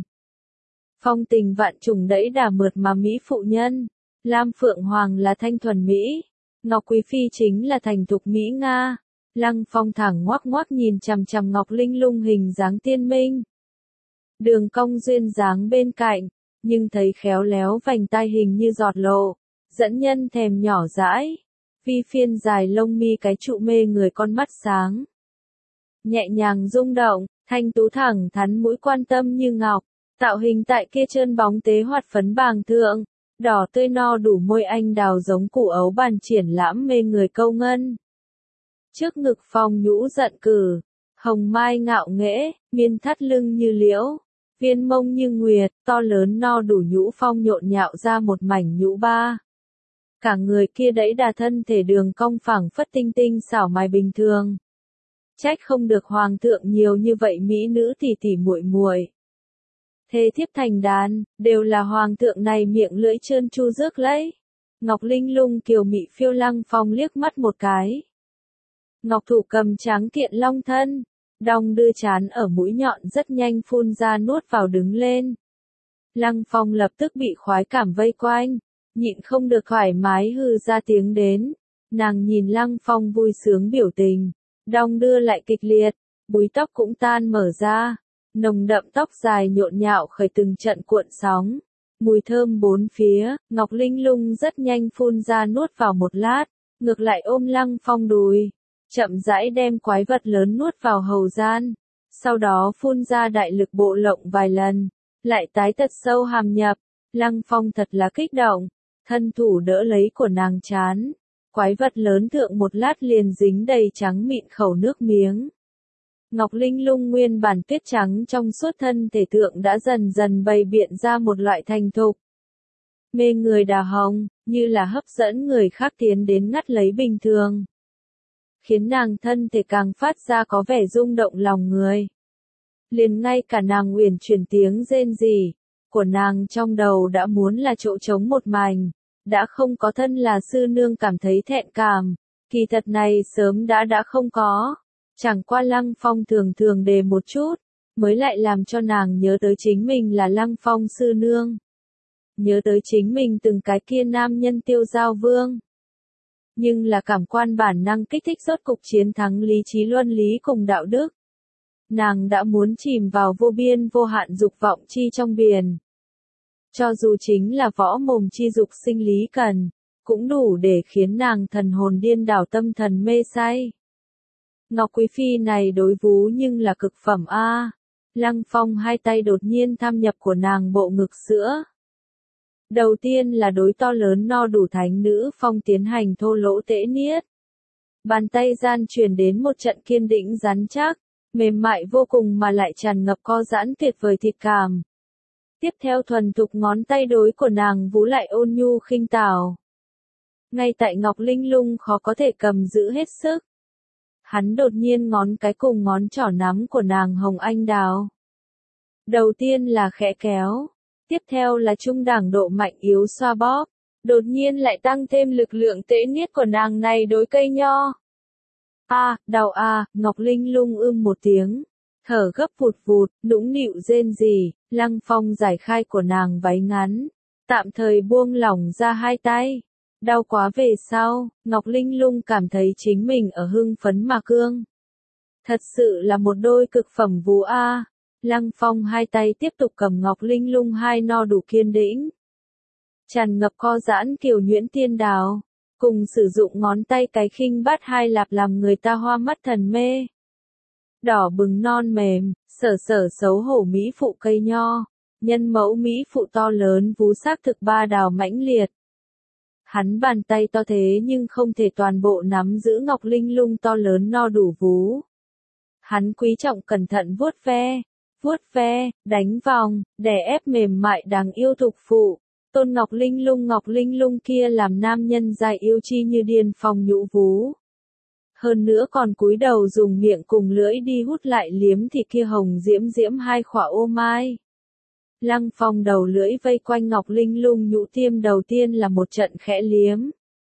Phong tình vạn trùng đẫy đà mượt mà mỹ phụ nhân. Lam Phượng Hoàng là thanh thuần mỹ. Ngọc Quý Phi chính là thành thục mỹ Nga. Lăng Phong thẳng ngoác ngoác nhìn chằm chằm Ngọc Linh Lung hình dáng tiên minh. Đường cong duyên dáng bên cạnh, nhưng thấy khéo léo vành tai hình như giọt lộ, dẫn nhân thèm nhỏ dãi. Vi phiên dài lông mi cái trụ mê người con mắt sáng. Nhẹ nhàng rung động, thanh tú thẳng thắn mũi quan tâm như ngọc, tạo hình tại kia trơn bóng tế hoạt phấn bàng thượng, đỏ tươi no đủ môi anh đào giống củ ấu bàn triển lãm mê người câu ngân. Trước ngực phong nhũ giận cử, hồng mai ngạo nghễ, miên thắt lưng như liễu, viên mông như nguyệt, to lớn no đủ nhũ phong nhộn nhạo ra một mảnh nhũ ba. Cả người kia đẫy đà thân thể đường cong phẳng phất tinh tinh xảo mài bình thường. Trách không được hoàng thượng nhiều như vậy mỹ nữ tỷ tỷ muội muội. Thê thiếp thành đàn, đều là hoàng thượng này miệng lưỡi trơn tru rước lấy. Ngọc Linh Lung kiều mị phiêu Lăng Phong liếc mắt một cái. Ngọc thủ cầm tráng kiện long thân, đong đưa chán ở mũi nhọn rất nhanh phun ra nuốt vào đứng lên. Lăng Phong lập tức bị khoái cảm vây quanh, nhịn không được thoải mái hừ ra tiếng đến. Nàng nhìn Lăng Phong vui sướng biểu tình, đong đưa lại kịch liệt, búi tóc cũng tan mở ra, nồng đậm tóc dài nhộn nhạo khởi từng trận cuộn sóng. Mùi thơm bốn phía, Ngọc Linh Lung rất nhanh phun ra nuốt vào một lát, ngược lại ôm Lăng Phong đùi, chậm rãi đem quái vật lớn nuốt vào hầu gian, sau đó phun ra đại lực bộ lộng vài lần, lại tái thật sâu hàm nhập. Lăng Phong thật là kích động, thân thủ đỡ lấy của nàng chán, quái vật lớn thượng một lát liền dính đầy trắng mịn khẩu nước miếng. Ngọc Linh Lung nguyên bản tuyết trắng trong suốt thân thể tượng đã dần dần bày biện ra một loại thành thục. Mê người đào hồng, như là hấp dẫn người khác tiến đến ngắt lấy bình thường. Khiến nàng thân thể càng phát ra có vẻ rung động lòng người. Liền ngay cả nàng uyển chuyển tiếng rên rỉ của nàng trong đầu đã muốn là chỗ trống một mảnh, đã không có thân là sư nương cảm thấy thẹn cảm, kỳ thật này sớm đã không có. Chẳng qua Lăng Phong thường thường đề một chút, mới lại làm cho nàng nhớ tới chính mình là Lăng Phong sư nương. Nhớ tới chính mình từng cái kia nam nhân tiêu giao vương. Nhưng là cảm quan bản năng kích thích rốt cục chiến thắng lý trí luân lý cùng đạo đức. Nàng đã muốn chìm vào vô biên vô hạn dục vọng chi trong biển. Cho dù chính là võ mồm chi dục sinh lý cần, cũng đủ để khiến nàng thần hồn điên đảo tâm thần mê say. Ngọc Quý Phi này đối vú nhưng là cực phẩm a. Lăng Phong hai tay đột nhiên tham nhập của nàng bộ ngực sữa. Đầu tiên là đối to lớn no đủ thánh nữ Phong tiến hành thô lỗ tễ niết. Bàn tay gian truyền đến một trận kiên định rắn chắc, mềm mại vô cùng mà lại tràn ngập co giãn tuyệt vời thịt cảm. Tiếp theo thuần thục ngón tay đối của nàng vú lại ôn nhu khinh tảo. Ngay tại Ngọc Linh Lung khó có thể cầm giữ hết sức. Hắn đột nhiên ngón cái cùng ngón trỏ nắm của nàng hồng anh đào. Đầu tiên là khẽ kéo, tiếp theo là trung đẳng độ mạnh yếu xoa bóp, đột nhiên lại tăng thêm lực lượng tễ niết của nàng này đối cây nho. Đau Ngọc Linh Lung một tiếng, thở gấp vụt vụt, nũng nịu rên rỉ. Lăng Phong giải khai của nàng váy ngắn, tạm thời buông lỏng ra hai tay. Đau quá về sau, Ngọc Linh Lung cảm thấy chính mình ở hưng phấn mà cương. Thật sự là một đôi cực phẩm vú a. Lăng Phong hai tay tiếp tục cầm Ngọc Linh Lung hai no đủ kiên đĩnh. Tràn ngập co giãn kiều nhuyễn tiên đào, cùng sử dụng ngón tay cái khinh bát hai lạp làm người ta hoa mắt thần mê. Đỏ bừng non mềm, sở xấu hổ mỹ phụ cây nho, nhân mẫu mỹ phụ to lớn vú xác thực ba đào mãnh liệt. Hắn bàn tay to thế nhưng không thể toàn bộ nắm giữ Ngọc Linh Lung to lớn no đủ vú. Hắn quý trọng cẩn thận vuốt ve, đánh vòng, đè ép mềm mại đáng yêu thục phụ. Tôn Ngọc Linh Lung kia làm nam nhân dài yêu chi như điên phong nhũ vú. hơn nữa còn cúi đầu dùng miệng cùng lưỡi đi hút lại liếm thịt kia hồng diễm diễm hai khỏa ô mai. Lăng Phong đầu lưỡi vây quanh Ngọc Linh Lung nhũ tiêm đầu tiên là một trận khẽ liếm.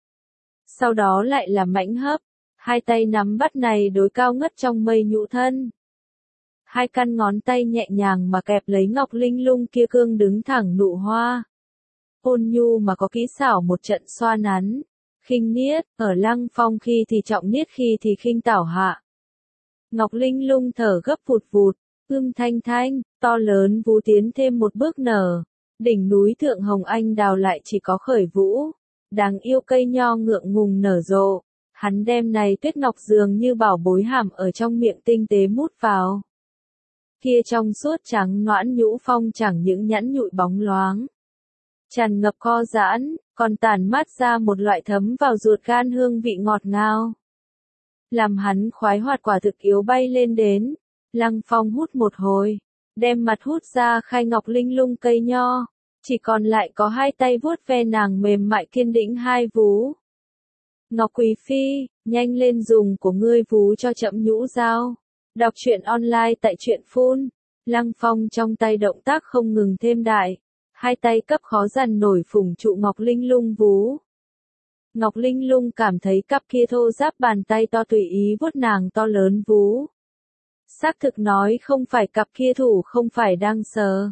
Sau đó lại là mãnh hấp, hai tay nắm bắt này đối cao ngất trong mây nhũ thân. Hai căn ngón tay nhẹ nhàng mà kẹp lấy Ngọc Linh Lung kia cương đứng thẳng nụ hoa. Ôn nhu mà có kỹ xảo một trận xoa nắn, khinh niết, ở Lăng Phong khi thì trọng niết khi thì khinh tảo hạ. Ngọc Linh Lung thở gấp vụt vụt, thanh thanh, to lớn vú tiến thêm một bước nở. Đỉnh núi Thượng Hồng Anh Đào lại chỉ có khởi vũ, đáng yêu cây nho ngượng ngùng nở rộ. Hắn đem này tuyết ngọc dường như bảo bối hàm ở trong miệng tinh tế mút vào. Kia trong suốt trắng noãn nhũ phong chẳng những nhẵn nhụi bóng loáng, tràn ngập co giãn, còn tản mát ra một loại thấm vào ruột gan hương vị ngọt ngào. Làm hắn khoái hoạt quả thực yếu bay lên đến. Lăng Phong hút một hồi, đem mặt hút ra khai Ngọc Linh Lung cây nho, chỉ còn lại có hai tay vuốt ve nàng mềm mại kiên định hai vú. Ngọc Quý Phi, nhanh lên dùng của ngươi vú cho chậm nhũ dao. Đọc truyện online tại truyện phun. Lăng Phong trong tay động tác không ngừng thêm đại, hai tay cấp khó dằn nổi phủng trụ Ngọc Linh Lung vú. Ngọc Linh Lung cảm thấy cặp kia thô ráp bàn tay to tùy ý vuốt nàng to lớn vú. Xác thực nói không phải cặp kia thủ không phải đang sờ,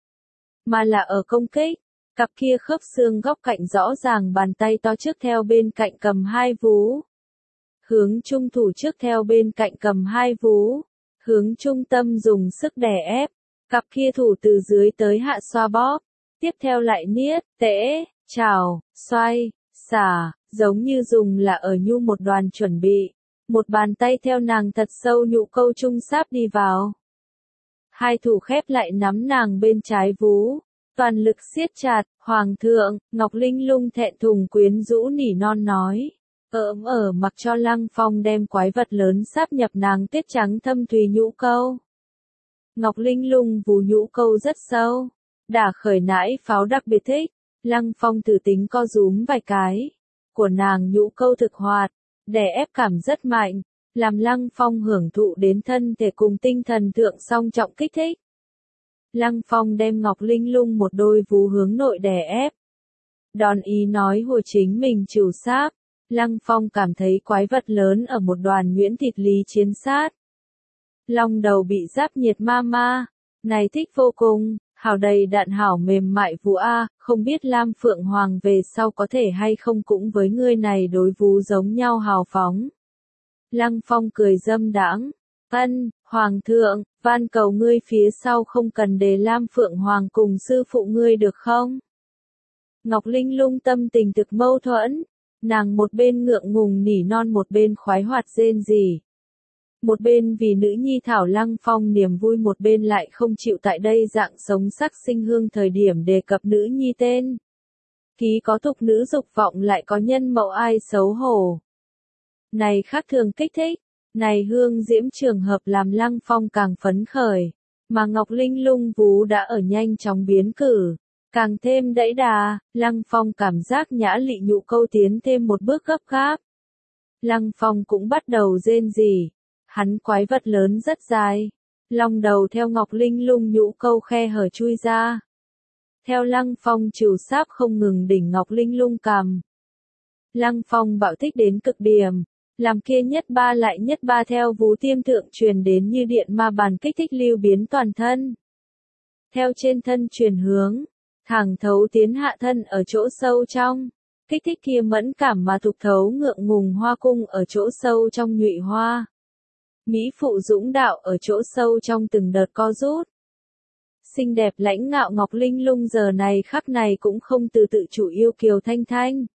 mà là ở công kích. Cặp kia khớp xương góc cạnh rõ ràng bàn tay to trước theo bên cạnh cầm hai vú. Hướng trung thủ trước theo bên cạnh cầm hai vú. Hướng trung tâm dùng sức đè ép. Cặp kia thủ từ dưới tới hạ xoa bóp. Tiếp theo lại niết, tễ, chào, xoay, xả, giống như dùng là ở nhu một đoàn chuẩn bị. Một bàn tay theo nàng thật sâu nhũ câu trung sáp đi vào. Hai thủ khép lại nắm nàng bên trái vú. Toàn lực siết chặt, Hoàng thượng, Ngọc Linh Lung thẹn thùng quyến rũ nỉ non nói. Mặc cho Lăng Phong đem quái vật lớn sáp nhập nàng tuyết trắng thâm thùy nhũ câu. Ngọc Linh Lung vú nhũ câu rất sâu. Đả khởi nãi pháo đặc biệt thích. Lăng Phong thử tính co rúm vài cái. Của nàng nhũ câu thực hoạt. Đè ép cảm rất mạnh. Làm Lăng Phong hưởng thụ đến thân thể cùng tinh thần thượng song trọng kích thích. Lăng Phong đem Ngọc Linh Lung một đôi vú hướng nội đè ép. Đòn ý nói hồi chính mình trừ sáp. Lăng Phong cảm thấy quái vật lớn ở một đoàn nhuyễn thịt lý chiến sát. Long đầu bị giáp nhiệt ma ma. Này thích vô cùng, hào đầy đạn hảo mềm mại vú A, không biết Lam Phượng Hoàng về sau có thể hay không cũng với ngươi này đối vú giống nhau hào phóng. Lăng Phong cười dâm đãng. Hoàng thượng, van cầu ngươi phía sau không cần để Lam Phượng Hoàng cùng sư phụ ngươi được không? Ngọc Linh Lung tâm tình thực mâu thuẫn, nàng một bên ngượng ngùng nỉ non một bên khoái hoạt rên rỉ. Một bên vì nữ nhi thảo Lăng Phong niềm vui một bên lại không chịu tại đây dạng sống sắc sinh hương thời điểm đề cập nữ nhi tên. Ký có thục nữ dục vọng lại có nhân mậu ai xấu hổ. Này khác thường kích thích. Này hương diễm trường hợp làm Lăng Phong càng phấn khởi, mà Ngọc Linh Lung vú đã ở nhanh chóng biến cử, càng thêm đẫy đà, Lăng Phong cảm giác nhã lị nhũ câu tiến thêm một bước gấp gáp. Lăng Phong cũng bắt đầu rên rỉ, hắn quái vật lớn rất dài, long đầu theo Ngọc Linh Lung nhũ câu khe hở chui ra. Theo Lăng Phong trừ sáp không ngừng đỉnh Ngọc Linh Lung cằm. Lăng Phong bạo thích đến cực điểm. Làm kia nhất ba lại nhất ba theo vú tiêm thượng truyền đến như điện ma bàn kích thích lưu biến toàn thân. Theo trên thân truyền hướng, thẳng thấu tiến hạ thân ở chỗ sâu trong. Kích thích kia mẫn cảm mà thục thấu ngượng ngùng hoa cung ở chỗ sâu trong nhụy hoa. Mỹ phụ dũng đạo ở chỗ sâu trong từng đợt co rút. Xinh đẹp lãnh ngạo Ngọc Linh Lung giờ này khắc này cũng không từ tự chủ yêu kiều thanh thanh.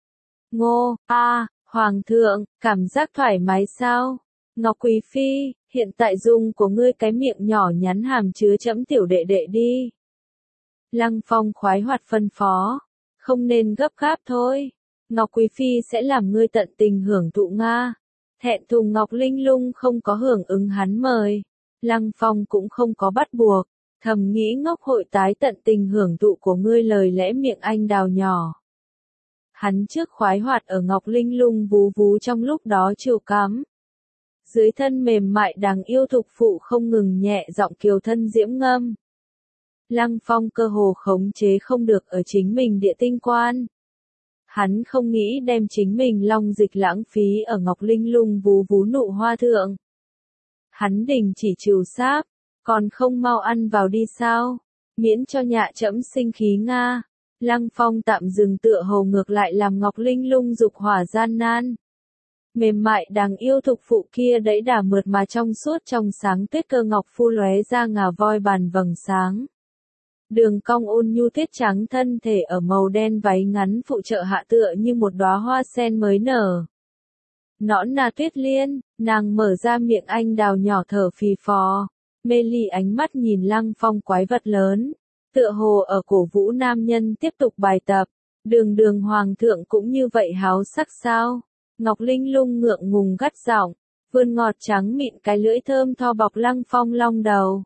Ngô, Hoàng thượng, cảm giác thoải mái sao? Ngọc Quý Phi, hiện tại dùng của ngươi cái miệng nhỏ nhắn hàm chứa chẫm tiểu đệ đệ đi. Lăng Phong khoái hoạt phân phó. Không nên gấp gáp thôi. Ngọc Quý Phi sẽ làm ngươi tận tình hưởng thụ Nga. Thẹn thùng Ngọc Linh Lung không có hưởng ứng hắn mời. Lăng Phong cũng không có bắt buộc. Thầm nghĩ ngốc hội tái tận tình hưởng thụ của ngươi lời lẽ miệng anh đào nhỏ. Hắn trước khoái hoạt ở Ngọc Linh Lung vú vú trong lúc đó chiều cắm, Dưới thân mềm mại đáng yêu thục phụ không ngừng nhẹ giọng kiều thân diễm ngâm. Lăng Phong cơ hồ khống chế không được ở chính mình địa tinh quan. Hắn không nghĩ đem chính mình long dịch lãng phí ở Ngọc Linh Lung vú vú nụ hoa thượng. Hắn đình chỉ trừ sáp, còn không mau ăn vào đi sao, miễn cho nhạ trẫm sinh khí Nga. Lăng Phong tạm dừng tựa hồ ngược lại làm Ngọc Linh Lung dục hỏa gian nan. Mềm mại đáng yêu thục phụ kia đẫy đà mượt mà trong suốt trong sáng tuyết cơ ngọc phu lóe ra ngà voi bàn vầng sáng. Đường cong ôn nhu tuyết trắng thân thể ở màu đen váy ngắn phụ trợ hạ tựa như một đóa hoa sen mới nở. Nõn nà Tuyết Liên, nàng mở ra miệng anh đào nhỏ thở phì phò, mê ly ánh mắt nhìn Lăng Phong quái vật lớn, tựa hồ ở cổ vũ nam nhân tiếp tục bài tập. Đường hoàng thượng cũng như vậy háo sắc sao? Ngọc Linh Lung ngượng ngùng gắt giọng, vươn ngọt trắng mịn cái lưỡi thơm tho bọc Lăng Phong long đầu.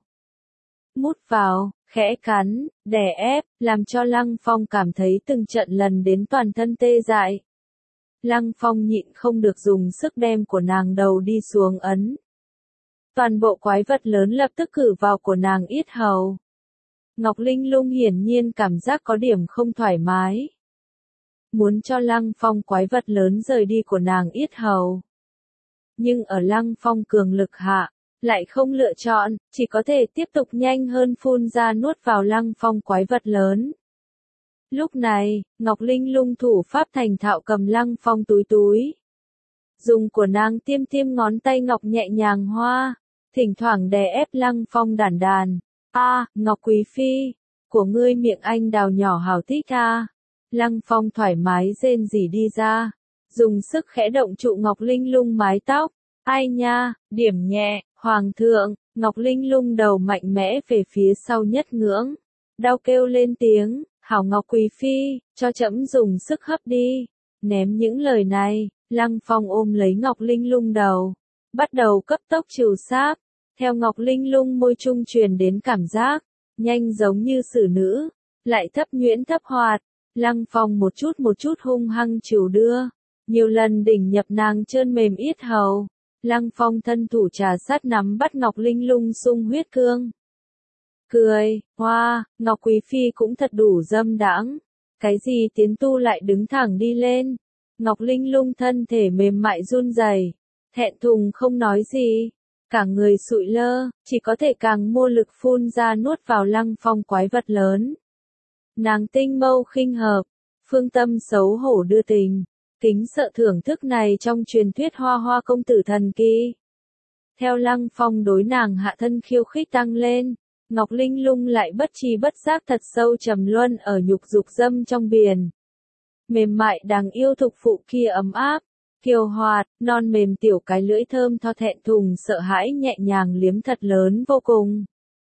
Mút vào, khẽ cắn, đè ép, làm cho Lăng Phong cảm thấy từng trận lần đến toàn thân tê dại. Lăng Phong nhịn không được dùng sức đem của nàng đầu đi xuống ấn. Toàn bộ quái vật lớn lập tức cử vào của nàng yết hầu. Ngọc Linh Lung hiển nhiên cảm giác có điểm không thoải mái. Muốn cho Lăng Phong quái vật lớn rời đi của nàng yết hầu. Nhưng ở Lăng Phong cường lực hạ, lại không lựa chọn, chỉ có thể tiếp tục nhanh hơn phun ra nuốt vào Lăng Phong quái vật lớn. Lúc này, Ngọc Linh Lung thủ pháp thành thạo cầm Lăng Phong túi. Dùng của nàng tiêm ngón tay ngọc nhẹ nhàng hoa, thỉnh thoảng đè ép Lăng Phong đàn. Ngọc Quý Phi, của ngươi miệng anh đào nhỏ hào thích a. Lăng Phong thoải mái rên rỉ đi ra, dùng sức khẽ động trụ Ngọc Linh Lung mái tóc. Ai nha, điểm nhẹ, Hoàng thượng, Ngọc Linh Lung đầu mạnh mẽ về phía sau nhất ngưỡng. Đau kêu lên tiếng, hảo Ngọc Quý Phi, cho trẫm dùng sức hấp đi. Ném những lời này, Lăng Phong ôm lấy Ngọc Linh Lung đầu, bắt đầu cấp tốc trừ sáp. Theo Ngọc Linh Lung môi trung truyền đến cảm giác, nhanh giống như xử nữ, lại thấp nhuyễn thấp hoạt. Lăng Phong một chút hung hăng trừ đưa, nhiều lần đỉnh nhập nàng trơn mềm yết hầu. Lăng Phong thân thủ trà sát nắm bắt Ngọc Linh Lung sung huyết cương. Cười, hoa, Ngọc Quý Phi cũng thật đủ dâm đãng. Cái gì tiến tu lại đứng thẳng đi lên. Ngọc Linh Lung thân thể mềm mại run rẩy, thẹn thùng không nói gì. Cả người sụi lơ, chỉ có thể càng mua lực phun ra nuốt vào Lăng Phong quái vật lớn. Nàng tinh mâu khinh hợp, phương tâm xấu hổ đưa tình, kính sợ thưởng thức này trong truyền thuyết hoa công tử thần kỳ. Theo Lăng Phong đối nàng hạ thân khiêu khích tăng lên, Ngọc Linh Lung lại bất tri bất giác thật sâu trầm luân ở nhục dục dâm trong biển. Mềm mại đáng yêu thục phụ kia ấm áp, kiều hoạt, non mềm tiểu cái lưỡi thơm tho thẹn thùng sợ hãi nhẹ nhàng liếm thật lớn vô cùng.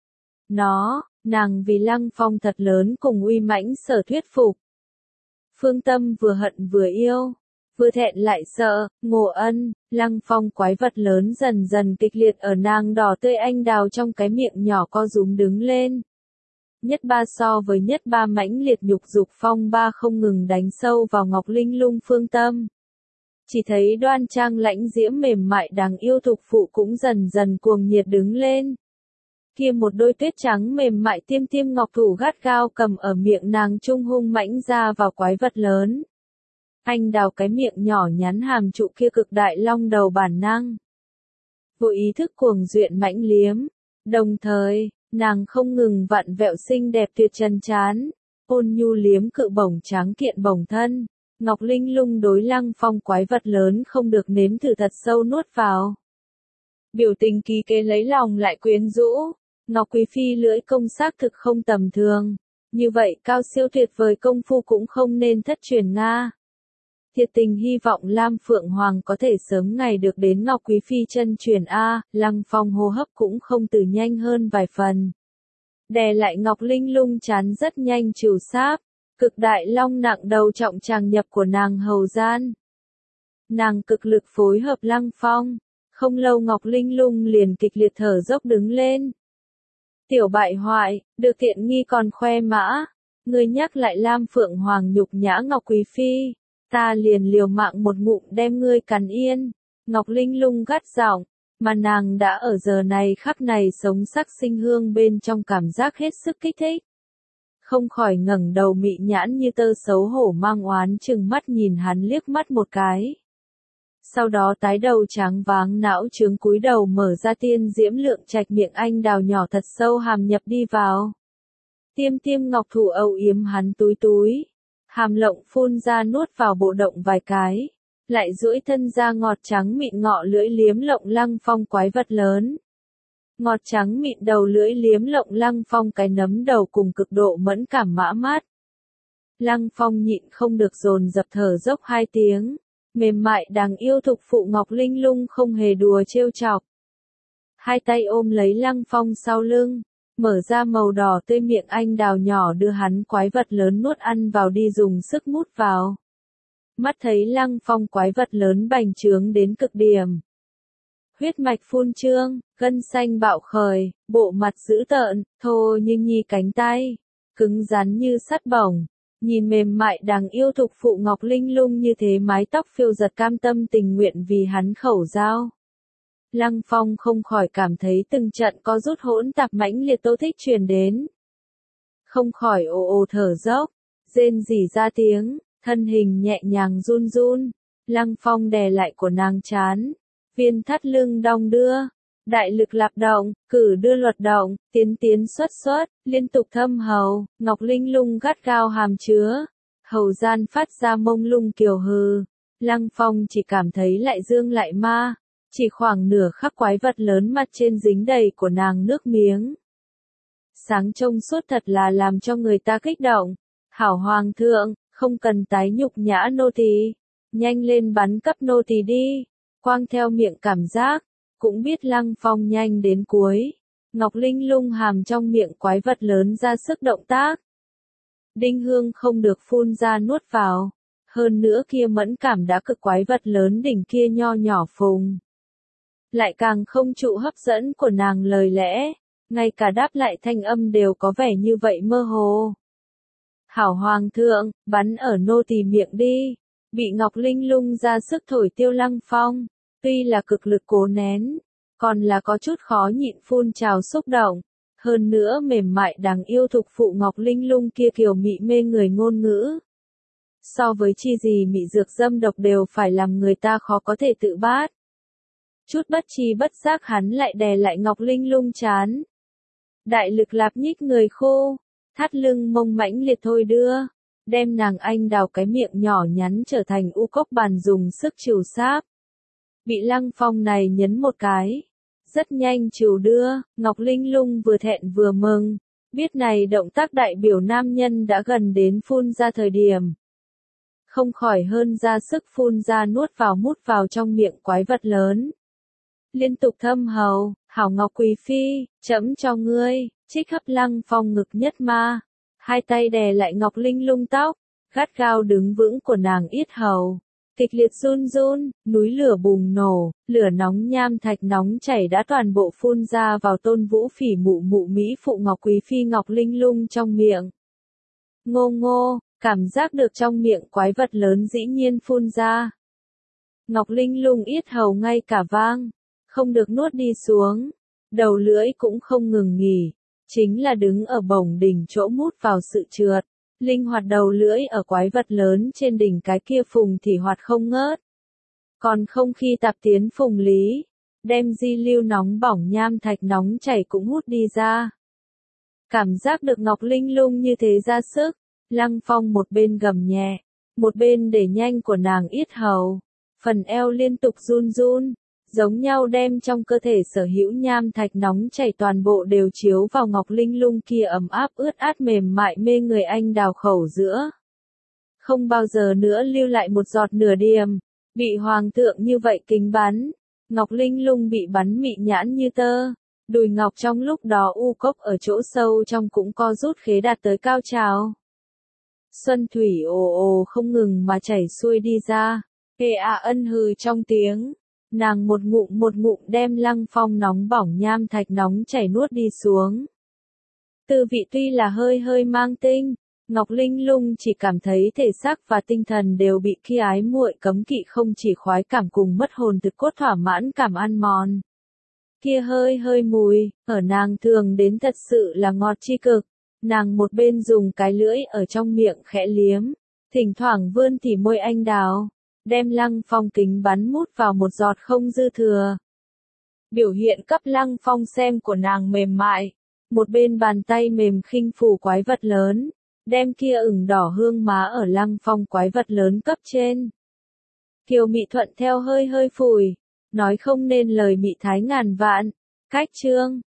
Nàng vì Lăng Phong thật lớn cùng uy mãnh sở thuyết phục. Phương tâm vừa hận vừa yêu, vừa thẹn lại sợ, Ngộ Ân, Lăng Phong quái vật lớn dần dần kịch liệt ở nàng đỏ tươi anh đào trong cái miệng nhỏ co rúm đứng lên. Nhất ba so với nhất ba mãnh liệt nhục dục phong ba không ngừng đánh sâu vào Ngọc Linh Lung phương tâm. Chỉ thấy đoan trang lãnh diễm mềm mại đáng yêu thục phụ cũng dần dần cuồng nhiệt đứng lên. Kia một đôi tuyết trắng mềm mại tiêm ngọc thủ gắt gao cầm ở miệng nàng trung hung mãnh ra vào quái vật lớn. Anh đào cái miệng nhỏ nhắn hàm trụ kia cực đại long đầu bản năng. Vô ý thức cuồng duyện mãnh liếm. Đồng thời, nàng không ngừng vặn vẹo xinh đẹp tuyệt trần chán, ôn nhu liếm cự bổng tráng kiện bổng thân. Ngọc Linh Lung đối Lăng Phong quái vật lớn không được nếm thử thật sâu nuốt vào. Biểu tình kỳ kế lấy lòng lại quyến rũ. Ngọc Quý Phi lưỡi công xác thực không tầm thường. Như vậy cao siêu tuyệt vời công phu cũng không nên thất truyền Nga. Thiệt tình hy vọng Lam Phượng Hoàng có thể sớm ngày được đến Ngọc Quý Phi chân truyền Lăng Phong hô hấp cũng không từ nhanh hơn vài phần. Đè lại Ngọc Linh Lung chán rất nhanh trừ sáp. Cực đại long nặng đầu trọng tràng nhập của nàng hầu gian. Nàng cực lực phối hợp Lăng Phong. Không lâu Ngọc Linh Lung liền kịch liệt thở dốc đứng lên. Tiểu bại hoại, được tiện nghi còn khoe mã. Ngươi nhắc lại Lam Phượng Hoàng nhục nhã Ngọc Quý Phi. Ta liền liều mạng một ngụm đem ngươi cắn yên. Ngọc Linh Lung gắt giọng, mà nàng đã ở giờ này khắc này sống sắc sinh hương bên trong cảm giác hết sức kích thích. Không khỏi ngẩng đầu mị nhãn như tơ xấu hổ mang oán chừng mắt nhìn hắn liếc mắt một cái. Sau đó tái đầu tráng váng não trướng cúi đầu mở ra tiên diễm lượng trạch miệng anh đào nhỏ thật sâu hàm nhập đi vào. Tiêm tiêm ngọc thủ âu yếm hắn túi túi. Hàm lộng phun ra nuốt vào bộ động vài cái. Lại duỗi thân ra ngọt trắng mịn ngọ lưỡi liếm lộng Lăng Phong quái vật lớn. Ngọt trắng mịn đầu lưỡi liếm lộng Lăng Phong cái nấm đầu cùng cực độ mẫn cảm mã mát. Lăng Phong nhịn không được dồn dập thở dốc 2 tiếng. Mềm mại đáng yêu thục phụ Ngọc Linh Lung không hề đùa trêu chọc. 2 tay ôm lấy Lăng Phong sau lưng, mở ra màu đỏ tươi miệng anh đào nhỏ đưa hắn quái vật lớn nuốt ăn vào đi dùng sức mút vào. Mắt thấy Lăng Phong quái vật lớn bành trướng đến cực điểm. Huyết mạch phun trương, gân xanh bạo khởi, bộ mặt dữ tợn, thô như nhi cánh tay, cứng rắn như sắt bổng. Nhìn mềm mại đáng yêu thục phụ Ngọc Linh Lung như thế mái tóc phiêu giật cam tâm tình nguyện vì hắn khẩu giao. Lăng Phong không khỏi cảm thấy từng trận có rút hỗn tạp mãnh liệt tố thích truyền đến. Không khỏi ồ ồ thở dốc, rên rỉ ra tiếng, thân hình nhẹ nhàng run run. Lăng Phong đè lại của nàng chán, viên thắt lưng đong đưa. Đại lực lạp động, cử đưa luật động, tiến tiến xuất xuất, liên tục thâm hầu, Ngọc Linh Lung gắt gao hàm chứa. Hầu gian phát ra mông lung kiều hừ. Lăng Phong chỉ cảm thấy lại dương lại ma. Chỉ khoảng nửa khắc quái vật lớn mặt trên dính đầy của nàng nước miếng. Sáng trông suốt thật là làm cho người ta kích động. Hảo hoàng thượng, không cần tái nhục nhã nô tỳ, nhanh lên bắn cấp nô tỳ đi. Quang theo miệng cảm giác. Cũng biết Lăng Phong nhanh đến cuối. Ngọc Linh Lung hàm trong miệng quái vật lớn ra sức động tác. Đinh hương không được phun ra nuốt vào. Hơn nữa kia mẫn cảm đã cực quái vật lớn đỉnh kia nho nhỏ phùng. Lại càng không trụ hấp dẫn của nàng lời lẽ. Ngay cả đáp lại thanh âm đều có vẻ như vậy mơ hồ. Hảo hoàng thượng, bắn ở nô tỳ miệng đi. Bị Ngọc Linh Lung ra sức thổi tiêu Lăng Phong. Tuy là cực lực cố nén, còn là có chút khó nhịn phun trào xúc động. Hơn nữa mềm mại đáng yêu thục phụ Ngọc Linh Lung kia kiều mị mê người ngôn ngữ. So với chi gì mị dược dâm độc đều phải làm người ta khó có thể tự bát. Chút bất chi bất giác hắn lại đè lại Ngọc Linh Lung chán. Đại lực lạp nhích người khô, thắt lưng mông mãnh liệt thôi đưa. Đem nàng anh đào cái miệng nhỏ nhắn trở thành u cốc bàn dùng sức trừu sáp. Bị Lăng Phong này nhấn một cái. Rất nhanh trừu đưa, Ngọc Linh Lung vừa thẹn vừa mừng. Biết này động tác đại biểu nam nhân đã gần đến phun ra thời điểm. Không khỏi hơn ra sức phun ra nuốt vào mút vào trong miệng quái vật lớn. Liên tục thâm hầu, hảo Ngọc Quý Phi, chẫm cho ngươi, trích hấp Lăng Phong ngực nhất ma. 2 tay đè lại Ngọc Linh Lung tóc, gắt gao đứng vững của nàng yết hầu. Kịch liệt run run, núi lửa bùng nổ, lửa nóng nham thạch nóng chảy đã toàn bộ phun ra vào Tôn Vũ Phỉ mụ mụ Mỹ phụ Ngọc Quý Phi Ngọc Linh Lung trong miệng. Ngô ngô, cảm giác được trong miệng quái vật lớn dĩ nhiên phun ra. Ngọc Linh Lung yết hầu ngay cả vang, không được nuốt đi xuống, đầu lưỡi cũng không ngừng nghỉ, chính là đứng ở bổng đỉnh chỗ mút vào sự trượt. Linh hoạt đầu lưỡi ở quái vật lớn trên đỉnh cái kia phùng thì hoạt không ngớt. Còn không khi tạp tiến phùng lý, đem di lưu nóng bỏng nham thạch nóng chảy cũng hút đi ra. Cảm giác được Ngọc Linh Lung như thế ra sức, Lăng Phong một bên gầm nhẹ, một bên để nhanh của nàng yết hầu, phần eo liên tục run run. Giống nhau đem trong cơ thể sở hữu nham thạch nóng chảy toàn bộ đều chiếu vào Ngọc Linh Lung kia ấm áp ướt át mềm mại mê người anh đào khẩu giữa. Không bao giờ nữa lưu lại một giọt nửa điểm, bị hoàng thượng như vậy kính bắn. Ngọc Linh Lung bị bắn mị nhãn như tơ, đùi ngọc trong lúc đó u cốc ở chỗ sâu trong cũng co rút khế đạt tới cao trào. Xuân thủy ồ ồ không ngừng mà chảy xuôi đi ra, kê ân hừ trong tiếng. Nàng một ngụm đem Lăng Phong nóng bỏng nham thạch nóng chảy nuốt đi xuống. Tư vị tuy là hơi hơi mang tinh, Ngọc Linh Lung chỉ cảm thấy thể xác và tinh thần đều bị kia ái muội cấm kỵ không chỉ khoái cảm cùng mất hồn thực cốt thỏa mãn cảm ăn mòn. Kia hơi hơi mùi, ở nàng thường đến thật sự là ngọt chi cực. Nàng một bên dùng cái lưỡi ở trong miệng khẽ liếm, thỉnh thoảng vươn tỉ môi anh đào, đem Lăng Phong kính bắn mút vào một giọt không dư thừa. Biểu hiện cấp Lăng Phong xem của nàng mềm mại, một bên bàn tay mềm khinh phủ quái vật lớn, đem kia ửng đỏ hương má ở Lăng Phong quái vật lớn cấp trên. Kiều Mị thuận theo hơi hơi phủi, nói không nên lời mị thái ngàn vạn, cách chương.